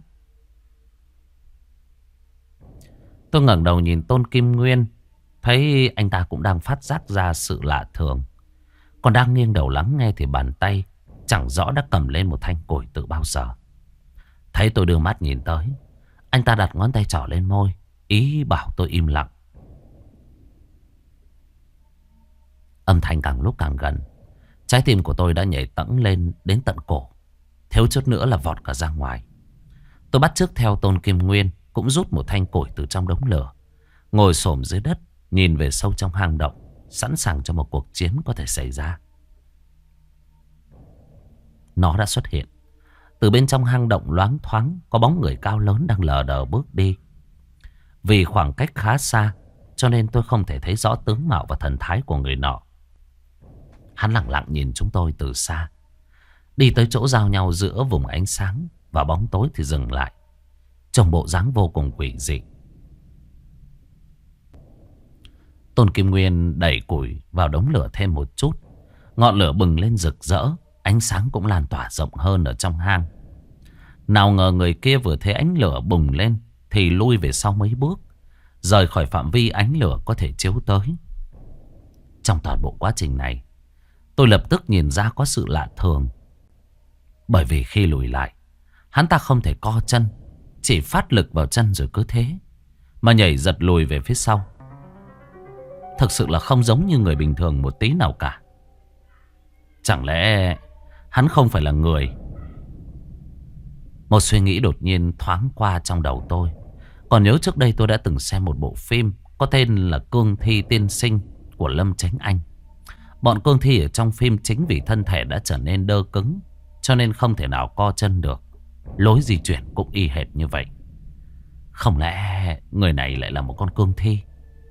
A: Tôi ngẩng đầu nhìn Tôn Kim Nguyên, thấy anh ta cũng đang phát giác ra sự lạ thường. Còn đang nghiêng đầu lắng nghe thì bàn tay chẳng rõ đã cầm lên một thanh củi từ bao giờ. Thấy tôi đưa mắt nhìn tới, anh ta đặt ngón tay trỏ lên môi, ý bảo tôi im lặng. Âm thanh càng lúc càng gần, trái tim của tôi đã nhảy tẫng lên đến tận cổ, thiếu chút nữa là vọt cả ra ngoài. Tôi bắt chước theo Tôn Kim Nguyên, cũng rút một thanh củi từ trong đống lửa, ngồi xổm dưới đất, nhìn về sâu trong hang động, sẵn sàng cho một cuộc chiến có thể xảy ra. Nó đã xuất hiện. Từ bên trong hang động loáng thoáng có bóng người cao lớn đang lờ đờ bước đi. Vì khoảng cách khá xa, cho nên tôi không thể thấy rõ tướng mạo và thần thái của người nọ. Hắn lặng lặng nhìn chúng tôi từ xa, đi tới chỗ giao nhau giữa vùng ánh sáng và bóng tối thì dừng lại, trông bộ dáng vô cùng quỷ dị. Tôn Kim Nguyên đẩy củi vào đống lửa thêm một chút. Ngọn lửa bừng lên rực rỡ, ánh sáng cũng lan tỏa rộng hơn ở trong hang. Nào ngờ người kia vừa thấy ánh lửa bùng lên thì lui về sau mấy bước, rời khỏi phạm vi ánh lửa có thể chiếu tới. Trong toàn bộ quá trình này, tôi lập tức nhìn ra có sự lạ thường. Bởi vì khi lùi lại, hắn ta không thể co chân, chỉ phát lực vào chân rồi cứ thế mà nhảy giật lùi về phía sau. Thực sự là không giống như người bình thường một tí nào cả. Chẳng lẽ hắn không phải là người? Một suy nghĩ đột nhiên thoáng qua trong đầu tôi. Còn nhớ trước đây tôi đã từng xem một bộ phim có tên là Cương Thi Tiên Sinh của Lâm Chánh Anh. Bọn cương thi ở trong phim chính vì thân thể đã trở nên đơ cứng, cho nên không thể nào co chân được. Lối di chuyển cũng y hệt như vậy. Không lẽ người này lại là một con cương thi?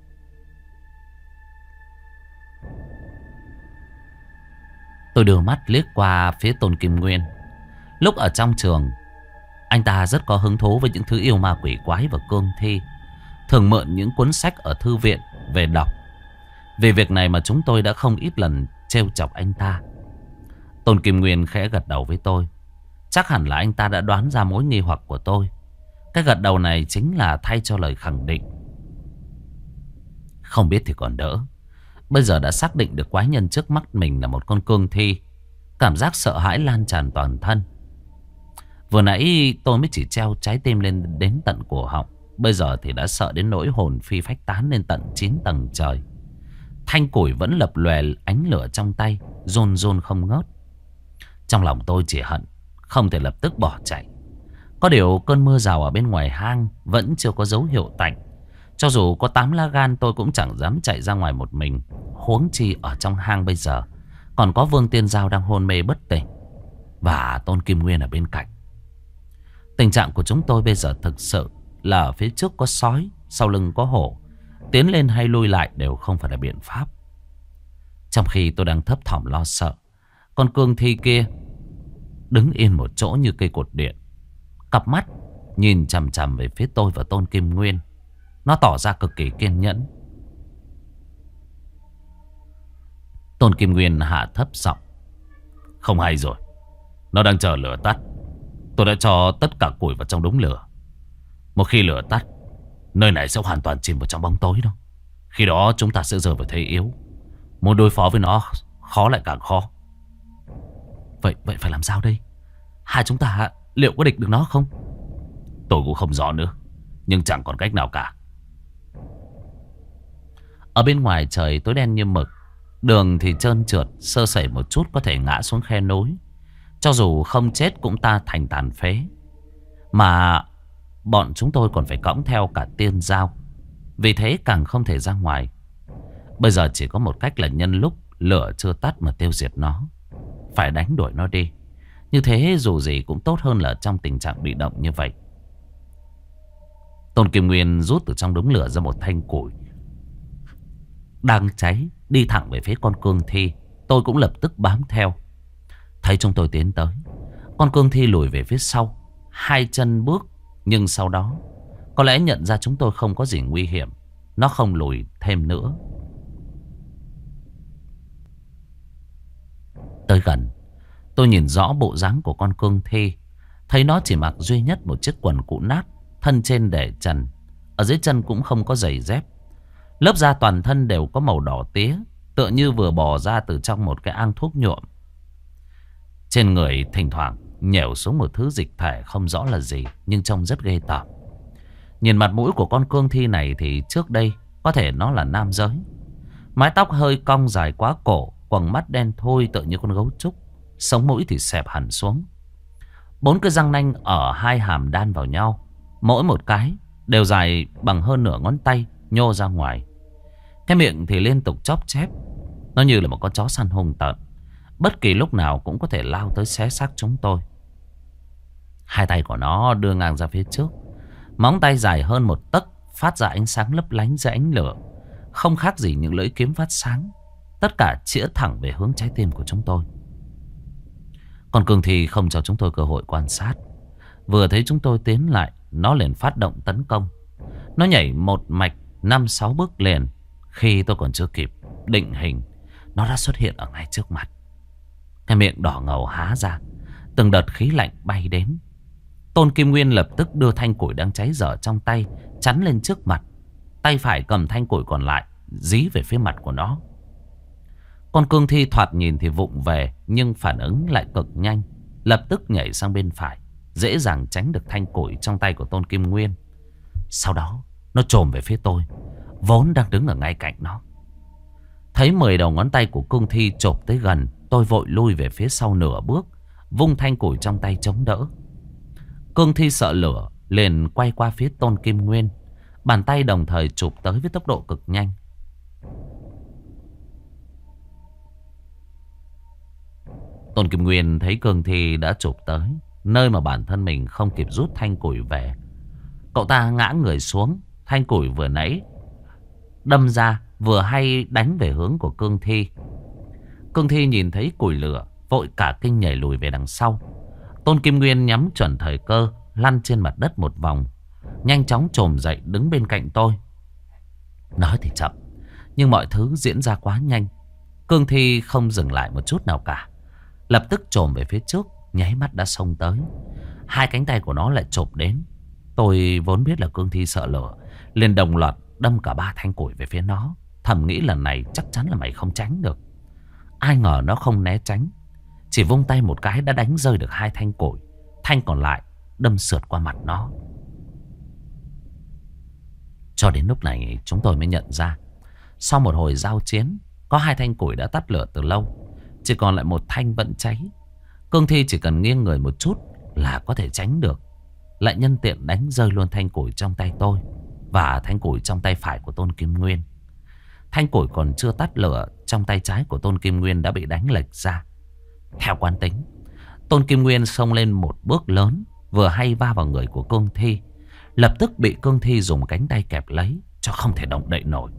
A: Tôi đưa mắt liếc qua phía Tôn Kim Nguyên. Lúc ở trong trường, anh ta rất có hứng thú với những thứ yêu ma quỷ quái và cương thi, thường mượn những cuốn sách ở thư viện về đọc. Vì việc này mà chúng tôi đã không ít lần trêu chọc anh ta. Tôn Kim Nguyên khẽ gật đầu với tôi. Chắc hẳn là anh ta đã đoán ra mối nghi hoặc của tôi. Cái gật đầu này chính là thay cho lời khẳng định. Không biết thì còn đỡ. Bây giờ đã xác định được quái nhân trước mắt mình là một con cương thi. Cảm giác sợ hãi lan tràn toàn thân. Vừa nãy tôi mới chỉ treo trái tim lên đến tận cổ họng. Bây giờ thì đã sợ đến nỗi hồn phi phách tán lên tận 9 tầng trời. Thanh củi vẫn lập lòe ánh lửa trong tay, run run không ngớt. Trong lòng tôi chỉ hận không thể lập tức bỏ chạy. Có điều cơn mưa rào ở bên ngoài hang vẫn chưa có dấu hiệu tạnh. Cho dù có 8 lá gan tôi cũng chẳng dám chạy ra ngoài một mình. Huống chi ở trong hang bây giờ còn có Vương Tiên Giao đang hôn mê bất tỉnh, và Tôn Kim Nguyên ở bên cạnh. Tình trạng của chúng tôi bây giờ thực sự là ở phía trước có sói, sau lưng có hổ. Tiến lên hay lui lại đều không phải là biện pháp. Trong khi tôi đang thấp thỏm lo sợ, con cương thi kia đứng yên một chỗ như cây cột điện, cặp mắt nhìn chằm chằm về phía tôi và Tôn Kim Nguyên. Nó tỏ ra cực kỳ kiên nhẫn. Tôn Kim Nguyên hạ thấp giọng. Không hay rồi, nó đang chờ lửa tắt. Tôi đã cho tất cả củi vào trong đống lửa. Một khi lửa tắt, nơi này sẽ hoàn toàn chìm vào trong bóng tối đâu. Khi đó chúng ta sẽ rơi vào thế yếu. Muốn đối phó với nó khó lại càng khó. Vậy phải làm sao đây? Hai chúng ta liệu có địch được nó không? Tôi cũng không rõ nữa, nhưng chẳng còn cách nào cả. Ở bên ngoài trời tối đen như mực. Đường thì trơn trượt, sơ sẩy một chút có thể ngã xuống khe núi. Cho dù không chết cũng ta thành tàn phế. Mà bọn chúng tôi còn phải cõng theo cả Tiên Giao. Vì thế càng không thể ra ngoài. Bây giờ chỉ có một cách là nhân lúc lửa chưa tắt mà tiêu diệt nó. Phải đánh đuổi nó đi. Như thế dù gì cũng tốt hơn là trong tình trạng bị động như vậy. Tôn Kim Nguyên rút từ trong đống lửa ra một thanh củi đang cháy, đi thẳng về phía con cương thi. Tôi cũng lập tức bám theo. Thấy chúng tôi tiến tới, con cương thi lùi về phía sau 2 chân bước. Nhưng sau đó có lẽ nhận ra chúng tôi không có gì nguy hiểm, nó không lùi thêm nữa. Tới gần, tôi nhìn rõ bộ dáng của con cương thi. Thấy nó chỉ mặc duy nhất một chiếc quần cũ nát, thân trên để trần, ở dưới chân cũng không có giày dép. Lớp da toàn thân đều có màu đỏ tía, tựa như vừa bò ra từ trong một cái ang thuốc nhuộm. Trên người thỉnh thoảng nhẻo xuống một thứ dịch thể không rõ là gì, nhưng trông rất ghê tởm. Nhìn mặt mũi của con cương thi này thì trước đây có thể nó là nam giới. Mái tóc hơi cong dài quá cổ, quầng mắt đen thui tựa như con gấu trúc. Sống mũi thì xẹp hẳn xuống. 4 cái răng nanh ở 2 hàm đan vào nhau, mỗi một cái đều dài bằng hơn nửa ngón tay nhô ra ngoài. Cái miệng thì liên tục chóp chép. Nó như là một con chó săn hung tợn, bất kỳ lúc nào cũng có thể lao tới xé xác chúng tôi. 2 tay của nó đưa ngang ra phía trước, móng tay dài hơn 1 tấc, phát ra ánh sáng lấp lánh dưới ánh lửa, không khác gì những lưỡi kiếm phát sáng. Tất cả chĩa thẳng về hướng trái tim của chúng tôi. Còn cương thi không cho chúng tôi cơ hội quan sát. Vừa thấy chúng tôi tiến lại, nó liền phát động tấn công. Nó nhảy một mạch 5-6 bước liền. Khi tôi còn chưa kịp định hình, nó đã xuất hiện ở ngay trước mặt. Cái miệng đỏ ngầu há ra, từng đợt khí lạnh bay đến. Tôn Kim Nguyên lập tức đưa thanh củi đang cháy dở trong tay chắn lên trước mặt. Tay phải cầm thanh củi còn lại dí về phía mặt của nó. Con cương thi thoạt nhìn thì vụng về, nhưng phản ứng lại cực nhanh, lập tức nhảy sang bên phải, dễ dàng tránh được thanh củi trong tay của Tôn Kim Nguyên. Sau đó nó chồm về phía tôi, vốn đang đứng ở ngay cạnh nó. Thấy 10 đầu ngón tay của cương thi chộp tới gần, tôi vội lui về phía sau nửa bước, vung thanh củi trong tay chống đỡ. Cương thi sợ lửa liền quay qua phía Tôn Kim Nguyên, bàn tay đồng thời chụp tới với tốc độ cực nhanh. Tôn Kim Nguyên thấy cương thi đã chụp tới nơi mà bản thân mình không kịp rút thanh củi về. Cậu ta ngã người xuống, thanh củi vừa nãy đâm ra vừa hay đánh về hướng của cương thi. Cương thi nhìn thấy củi lửa, vội cả kinh nhảy lùi về đằng sau. Tôn Kim Nguyên nhắm chuẩn thời cơ, lăn trên mặt đất một vòng, nhanh chóng chồm dậy đứng bên cạnh tôi. Nói thì chậm, nhưng mọi thứ diễn ra quá nhanh. Cương thi không dừng lại một chút nào cả, lập tức chồm về phía trước, nháy mắt đã xông tới. Hai cánh tay của nó lại chộp đến. Tôi vốn biết là cương thi sợ lửa, liền đồng loạt đâm cả 3 thanh củi về phía nó, thầm nghĩ lần này chắc chắn là mày không tránh được. Ai ngờ nó không né tránh, chỉ vung tay một cái đã đánh rơi được 2 thanh củi. Thanh còn lại đâm sượt qua mặt nó. Cho đến lúc này chúng tôi mới nhận ra, sau một hồi giao chiến, có 2 thanh củi đã tắt lửa từ lâu, chỉ còn lại 1 thanh vẫn cháy. Cương thi chỉ cần nghiêng người một chút là có thể tránh được, lại nhân tiện đánh rơi luôn thanh củi trong tay tôi và thanh củi trong tay phải của Tôn Kim Nguyên. Thanh củi còn chưa tắt lửa trong tay trái của Tôn Kim Nguyên đã bị đánh lệch ra. Theo quán tính, Tôn Kim Nguyên xông lên một bước lớn, vừa hay va vào người của cương thi, lập tức bị cương thi dùng cánh tay kẹp lấy cho không thể động đậy nổi.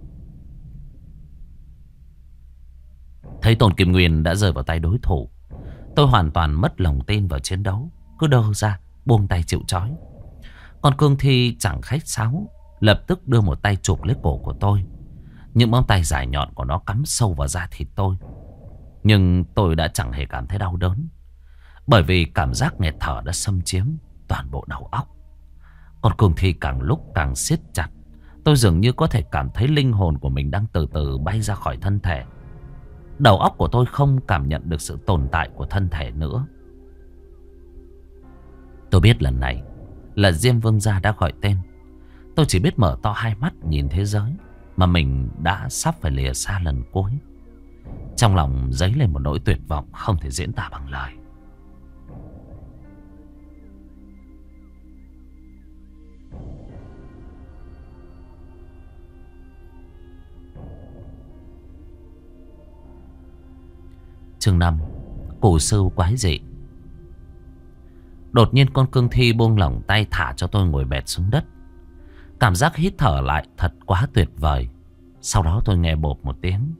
A: Thấy Tôn Kim Nguyên đã rơi vào tay đối thủ, tôi hoàn toàn mất lòng tin vào chiến đấu, cứ đơ ra buông tay chịu trói. Còn cương thi chẳng khách sáo, lập tức đưa một tay chụp lấy cổ của tôi. Những móng tay dài nhọn của nó cắm sâu vào da thịt tôi, nhưng tôi đã chẳng hề cảm thấy đau đớn, bởi vì cảm giác nghẹt thở đã xâm chiếm toàn bộ đầu óc. Còn cương thi càng lúc càng siết chặt. Tôi dường như có thể cảm thấy linh hồn của mình đang từ từ bay ra khỏi thân thể. Đầu óc của tôi không cảm nhận được sự tồn tại của thân thể nữa. Tôi biết lần này là Diêm Vương gia đã gọi tên. Tôi chỉ biết mở to hai mắt nhìn thế giới mà mình đã sắp phải lìa xa lần cuối. Trong lòng dấy lên một nỗi tuyệt vọng không thể diễn tả bằng lời. Chương 5. Củ sưu quái dị. Đột nhiên con cương thi buông lỏng tay thả cho tôi ngồi bệt xuống đất. Cảm giác hít thở lại thật quá tuyệt vời. Sau đó tôi nghe bộp một tiếng.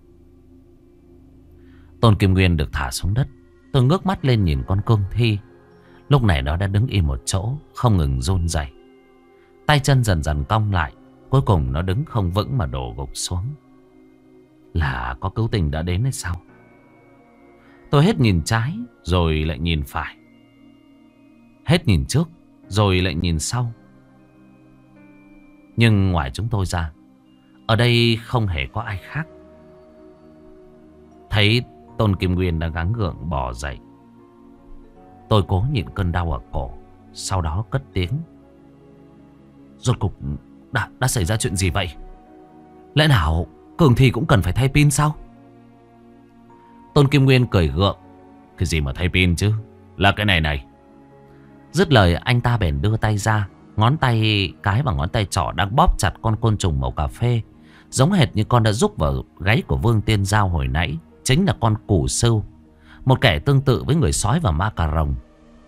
A: Tôn Kim Nguyên được thả xuống đất. Tôi ngước mắt lên nhìn con cương thi. Lúc này nó đã đứng im một chỗ, không ngừng run rẩy. Tay chân dần dần cong lại. Cuối cùng nó đứng không vững mà đổ gục xuống. Là có cứu tình đã đến hay sao? Tôi hết nhìn trái rồi lại nhìn phải, hết nhìn trước rồi lại nhìn sau. Nhưng ngoài chúng tôi ra, ở đây không hề có ai khác. Thấy Tôn Kim Nguyên đang gắng gượng bò dậy, tôi cố nhịn cơn đau ở cổ, sau đó cất tiếng. Rốt cục đã xảy ra chuyện gì vậy? Lẽ nào cường thi cũng cần phải thay pin sao? Tôn Kim Nguyên cười gượng. Cái gì mà thay pin chứ? Là cái này này. Dứt lời anh ta bèn đưa tay ra. Ngón tay cái và ngón tay trỏ đang bóp chặt con côn trùng màu cà phê, giống hệt như con đã rúc vào gáy của Vương Tiên Giao hồi nãy. Chính là con củ sưu, một kẻ tương tự với người sói và ma cà rồng.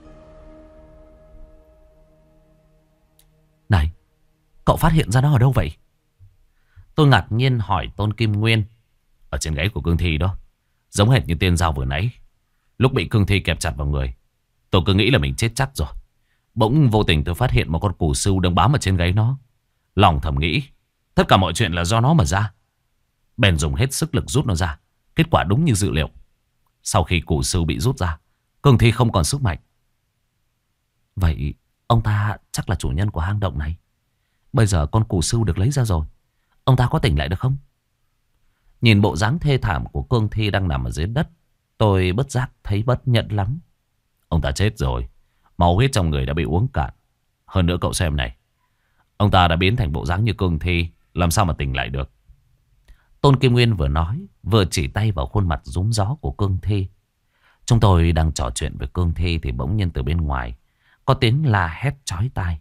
A: Này, cậu phát hiện ra nó ở đâu vậy? Tôi ngạc nhiên hỏi Tôn Kim Nguyên. Ở trên gáy của cương thi đó, giống hệt như Tiên Giao vừa nãy. Lúc bị cương thi kẹp chặt vào người, tôi cứ nghĩ là mình chết chắc rồi. Bỗng vô tình tôi phát hiện một con củ sưu đang bám ở trên gáy nó. Lòng thầm nghĩ tất cả mọi chuyện là do nó mà ra. Bèn dùng hết sức lực rút nó ra. Kết quả đúng như dự liệu. Sau khi củ sưu bị rút ra, cương thi không còn sức mạnh. Vậy ông ta chắc là chủ nhân của hang động này. Bây giờ con củ sưu được lấy ra rồi, ông ta có tỉnh lại được không? Nhìn bộ dáng thê thảm của cương thi đang nằm ở dưới đất, tôi bất giác thấy bất nhẫn lắm. Ông ta chết rồi. Máu huyết trong người đã bị uống cạn. Hơn nữa cậu xem này, ông ta đã biến thành bộ dáng như cương thi, làm sao mà tỉnh lại được. Tôn Kim Nguyên vừa nói vừa chỉ tay vào khuôn mặt rúm gió của cương thi. Chúng tôi đang trò chuyện về cương thi thì bỗng nhiên từ bên ngoài có tiếng la hét chói tai.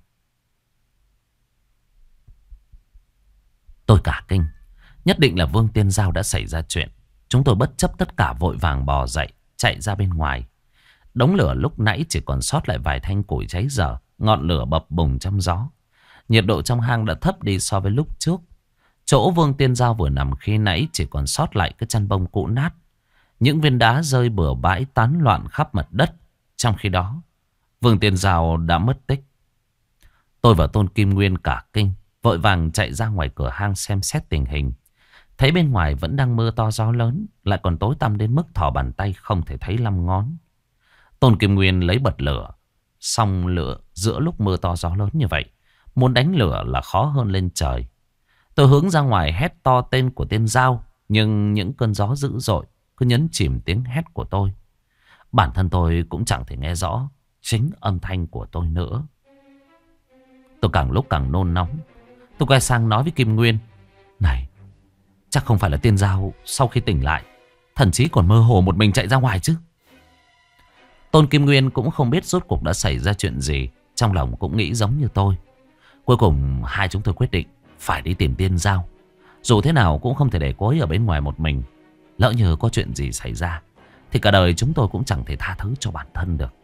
A: Tôi cả kinh. Nhất định là Vương Tiên Giao đã xảy ra chuyện. Chúng tôi bất chấp tất cả vội vàng bò dậy, chạy ra bên ngoài. Đống lửa lúc nãy chỉ còn sót lại vài thanh củi cháy dở. Ngọn lửa bập bùng trong gió. Nhiệt độ trong hang đã thấp đi so với lúc trước. Chỗ Vương Tiên Giao vừa nằm khi nãy chỉ còn sót lại cái chăn bông cũ nát. Những viên đá rơi bừa bãi tán loạn khắp mặt đất. Trong khi đó, Vương Tiên Giao đã mất tích. Tôi và Tôn Kim Nguyên cả kinh, vội vàng chạy ra ngoài cửa hang xem xét tình hình. Thấy bên ngoài vẫn đang mưa to gió lớn, lại còn tối tăm đến mức thò bàn tay không thể thấy 5 ngón. Tôn Kim Nguyên lấy bật lửa, xong lửa giữa lúc mưa to gió lớn như vậy, muốn đánh lửa là khó hơn lên trời. Tôi hướng ra ngoài hét to tên của Tiên Giao, nhưng những cơn gió dữ dội cứ nhấn chìm tiếng hét của tôi. Bản thân tôi cũng chẳng thể nghe rõ chính âm thanh của tôi nữa. Tôi càng lúc càng nôn nóng. Tôi quay sang nói với Kim Nguyên: này, chắc không phải là Tiên Giao sau khi tỉnh lại thậm chí còn mơ hồ một mình chạy ra ngoài chứ. Tôn Kim Nguyên cũng không biết rốt cuộc đã xảy ra chuyện gì, trong lòng cũng nghĩ giống như tôi. Cuối cùng hai chúng tôi quyết định phải đi tìm Tiên Giao. Dù thế nào cũng không thể để cô ấy ở bên ngoài một mình. Lỡ như có chuyện gì xảy ra thì cả đời chúng tôi cũng chẳng thể tha thứ cho bản thân được.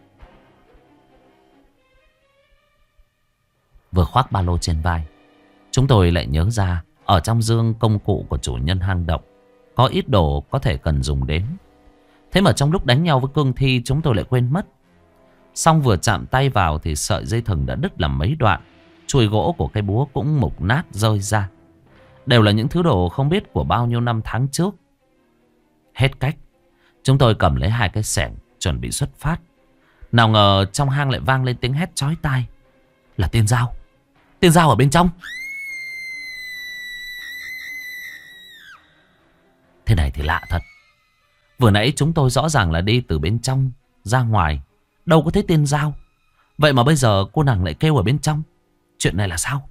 A: Vừa khoác ba lô trên vai, chúng tôi lại nhớ ra ở trong dương công cụ của chủ nhân hang động có ít đồ có thể cần dùng đến. Thế mà trong lúc đánh nhau với cương thi chúng tôi lại quên mất. Xong vừa chạm tay vào thì sợi dây thừng đã đứt làm mấy đoạn. Chuôi gỗ của cây búa cũng mục nát rơi ra. Đều là những thứ đồ không biết của bao nhiêu năm tháng trước. Hết cách, chúng tôi cầm lấy hai cái xẻng chuẩn bị xuất phát. Nào ngờ trong hang lại vang lên tiếng hét chói tai. Là Tiên Giao. Tiên Giao ở bên trong. Thế này thì lạ thật. Vừa nãy chúng tôi rõ ràng là đi từ bên trong ra ngoài, đâu có thấy Tiên Giao. Vậy mà bây giờ cô nàng lại kêu ở bên trong. Chuyện này là sao?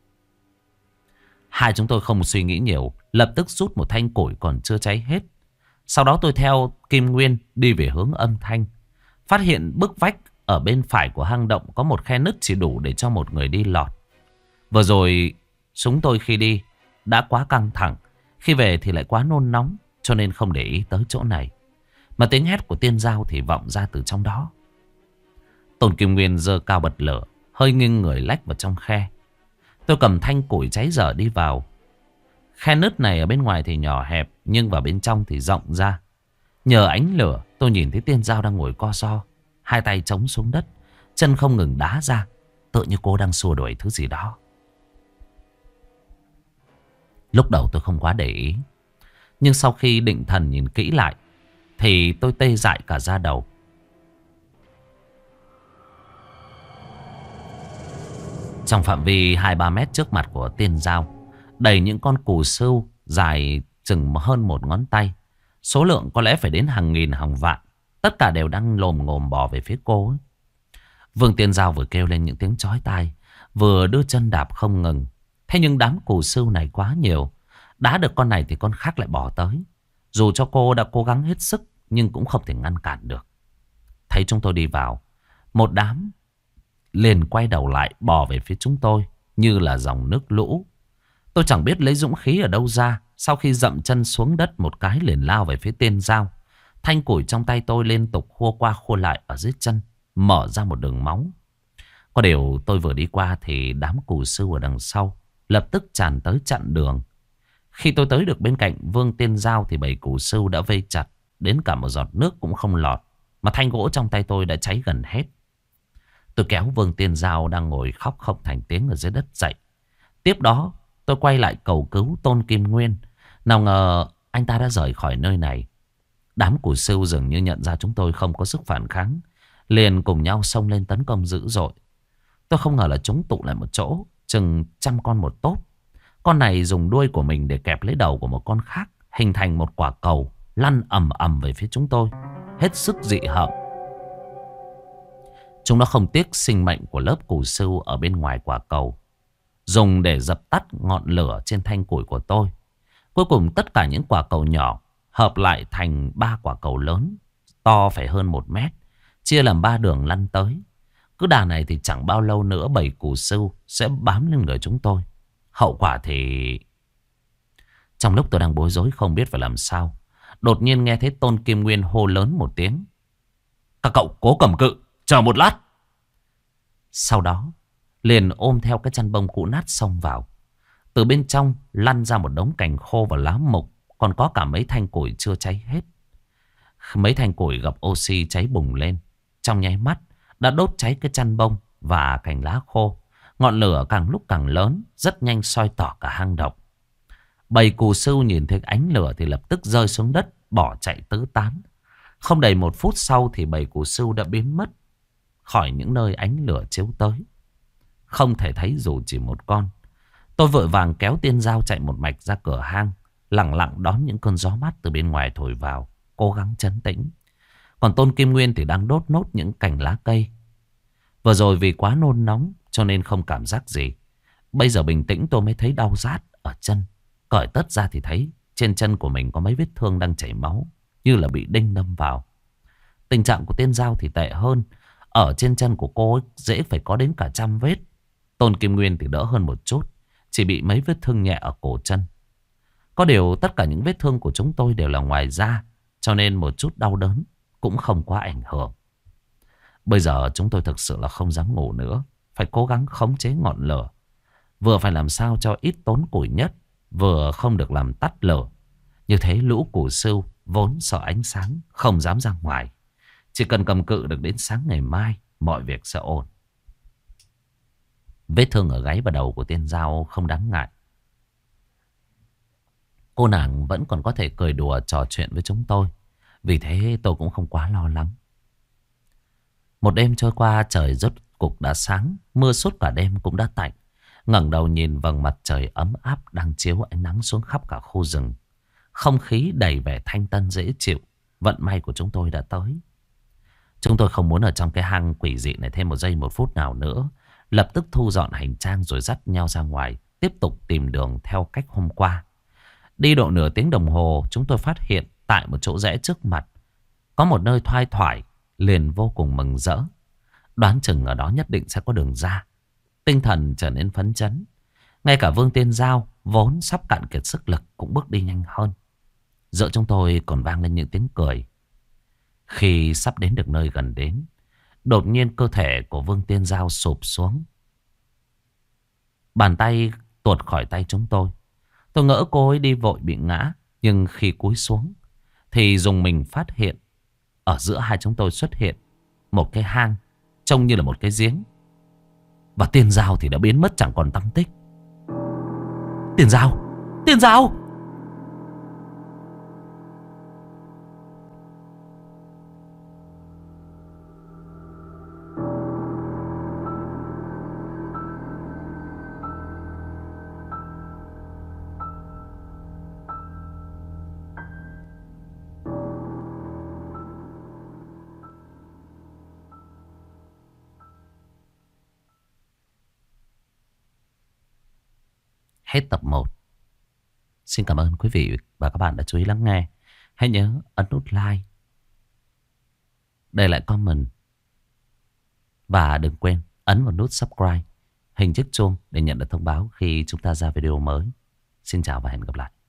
A: Hai chúng tôi không suy nghĩ nhiều, lập tức rút một thanh củi còn chưa cháy hết. Sau đó tôi theo Kim Nguyên đi về hướng âm thanh. Phát hiện bức vách ở bên phải của hang động có một khe nứt chỉ đủ để cho một người đi lọt. Vừa rồi chúng tôi khi đi đã quá căng thẳng, khi về thì lại quá nôn nóng, cho nên không để ý tới chỗ này. Mà tiếng hét của Tiên Giao thì vọng ra từ trong đó. Tôn Kim Nguyên giơ cao bật lửa, hơi nghiêng người lách vào trong khe. Tôi cầm thanh củi cháy dở đi vào. Khe nứt này ở bên ngoài thì nhỏ hẹp, nhưng vào bên trong thì rộng ra. Nhờ ánh lửa tôi nhìn thấy Tiên Giao đang ngồi co ro, hai tay chống xuống đất, chân không ngừng đá ra, tựa như cô đang xua đuổi thứ gì đó. Lúc đầu tôi không quá để ý, nhưng sau khi định thần nhìn kỹ lại thì tôi tê dại cả da đầu. Trong phạm vi 2-3 mét trước mặt của Tiên Giao đầy những con cù sưu dài chừng hơn một ngón tay. Số lượng có lẽ phải đến hàng nghìn hàng vạn. Tất cả đều đang lồm ngồm bò về phía cô ấy. Vương Tiên Giao vừa kêu lên những tiếng chói tai, vừa đưa chân đạp không ngừng. Thế nhưng đám cù sưu này quá nhiều, đá được con này thì con khác lại bỏ tới. Dù cho cô đã cố gắng hết sức nhưng cũng không thể ngăn cản được. Thấy chúng tôi đi vào, một đám liền quay đầu lại bò về phía chúng tôi như là dòng nước lũ. Tôi chẳng biết lấy dũng khí ở đâu ra, sau khi dậm chân xuống đất một cái liền lao về phía Tiên Giao. Thanh củi trong tay tôi liên tục khua qua khua lại ở dưới chân, mở ra một đường máu. Có điều tôi vừa đi qua thì đám cù sưu ở đằng sau lập tức tràn tới chặn đường. Khi tôi tới được bên cạnh Vương Tiên Giao thì bầy cù sưu đã vây chặt, đến cả một giọt nước cũng không lọt, mà thanh gỗ trong tay tôi đã cháy gần hết. Tôi kéo Vương Tiên Giao đang ngồi khóc không thành tiếng ở dưới đất dậy. Tiếp đó tôi quay lại cầu cứu Tôn Kim Nguyên. Nào ngờ anh ta đã rời khỏi nơi này. Đám cù sưu dường như nhận ra chúng tôi không có sức phản kháng, liền cùng nhau xông lên tấn công dữ dội. Tôi không ngờ là chúng tụ lại một chỗ, chừng 100 con một tốp. Con này dùng đuôi của mình để kẹp lấy đầu của một con khác, hình thành một quả cầu lăn ầm ầm về phía chúng tôi, hết sức dị hợm. Chúng nó không tiếc sinh mệnh của lớp cù sưu ở bên ngoài quả cầu, dùng để dập tắt ngọn lửa trên thanh củi của tôi. Cuối cùng tất cả những quả cầu nhỏ hợp lại thành 3 quả cầu lớn, to phải hơn 1 mét, chia làm 3 đường lăn tới. Cứ đà này thì chẳng bao lâu nữa bầy cù sưu sẽ bám lên người chúng tôi. Hậu quả thì... Trong lúc tôi đang bối rối không biết phải làm sao, đột nhiên nghe thấy Tôn Kim Nguyên hô lớn một tiếng: "Các cậu cố cầm cự, chờ một lát." Sau đó liền ôm theo cái chăn bông cũ nát xông vào. Từ bên trong lăn ra một đống cành khô và lá mục, còn có cả mấy thanh củi chưa cháy hết. Mấy thanh củi gặp oxy cháy bùng lên, trong nháy mắt đã đốt cháy cái chăn bông và cành lá khô. Ngọn lửa càng lúc càng lớn, rất nhanh soi tỏ cả hang động. Bầy cù sưu nhìn thấy ánh lửa thì lập tức rơi xuống đất, bỏ chạy tứ tán. Không đầy 1 phút sau thì bầy cù sưu đã biến mất khỏi những nơi ánh lửa chiếu tới. Không thể thấy dù chỉ một con. Tôi vội vàng kéo Tiên Dao chạy một mạch ra cửa hang, lặng lặng đón những cơn gió mát từ bên ngoài thổi vào, cố gắng trấn tĩnh. Còn Tôn Kim Nguyên thì đang đốt nốt những cành lá cây. Vừa rồi vì quá nôn nóng cho nên không cảm giác gì. Bây giờ bình tĩnh tôi mới thấy đau rát ở chân. Cởi tất ra thì thấy trên chân của mình có mấy vết thương đang chảy máu, như là bị đinh đâm vào. Tình trạng của Tiên Dao thì tệ hơn. Ở trên chân của cô ấy dễ phải có đến cả 100 vết. Tôn Kim Nguyên thì đỡ hơn một chút, chỉ bị mấy vết thương nhẹ ở cổ chân. Có điều tất cả những vết thương của chúng tôi đều là ngoài da, cho nên một chút đau đớn cũng không quá ảnh hưởng. Bây giờ chúng tôi thực sự là không dám ngủ nữa, phải cố gắng khống chế ngọn lửa. Vừa phải làm sao cho ít tốn củi nhất, vừa không được làm tắt lửa. Như thế lũ cù sưu vốn sợ ánh sáng, không dám ra ngoài. Chỉ cần cầm cự được đến sáng ngày mai, mọi việc sẽ ổn. Vết thương ở gáy và đầu của Tiên Dao không đáng ngại. Cô nàng vẫn còn có thể cười đùa trò chuyện với chúng tôi. Vì thế tôi cũng không quá lo lắng. Một đêm trôi qua, trời rốt cục đã sáng. Mưa suốt cả đêm cũng đã tạnh. Ngẩng đầu nhìn vầng mặt trời ấm áp đang chiếu ánh nắng xuống khắp cả khu rừng. Không khí đầy vẻ thanh tân dễ chịu. Vận may của chúng tôi đã tới. Chúng tôi không muốn ở trong cái hang quỷ dị này thêm 1 giây 1 phút nào nữa. Lập tức thu dọn hành trang rồi dắt nhau ra ngoài, tiếp tục tìm đường theo cách hôm qua. Đi độ nửa tiếng đồng hồ, chúng tôi phát hiện tại một chỗ rẽ trước mặt có một nơi thoai thoải, liền vô cùng mừng rỡ. Đoán chừng ở đó nhất định sẽ có đường ra. Tinh thần trở nên phấn chấn. Ngay cả Vương Tiên Dao vốn sắp cạn kiệt sức lực cũng bước đi nhanh hơn. Giữa chúng tôi còn vang lên những tiếng cười. Khi sắp đến được nơi gần đến, đột nhiên cơ thể của Vương Tiên Dao sụp xuống. Bàn tay tuột khỏi tay chúng tôi. Tôi ngỡ cô ấy đi vội bị ngã. Nhưng khi cúi xuống thì dùng mình phát hiện ở giữa hai chúng tôi xuất hiện một cái hang trông như là một cái giếng. Và Tiên Dao thì đã biến mất chẳng còn tăm tích. Tiên Dao! Tiên Dao! Hết tập 1. Xin cảm ơn quý vị và các bạn đã chú ý lắng nghe. Hãy nhớ ấn nút like, để lại comment và đừng quên ấn vào nút subscribe, hình chiếc chuông để nhận được thông báo khi chúng ta ra video mới. Xin chào và hẹn gặp lại.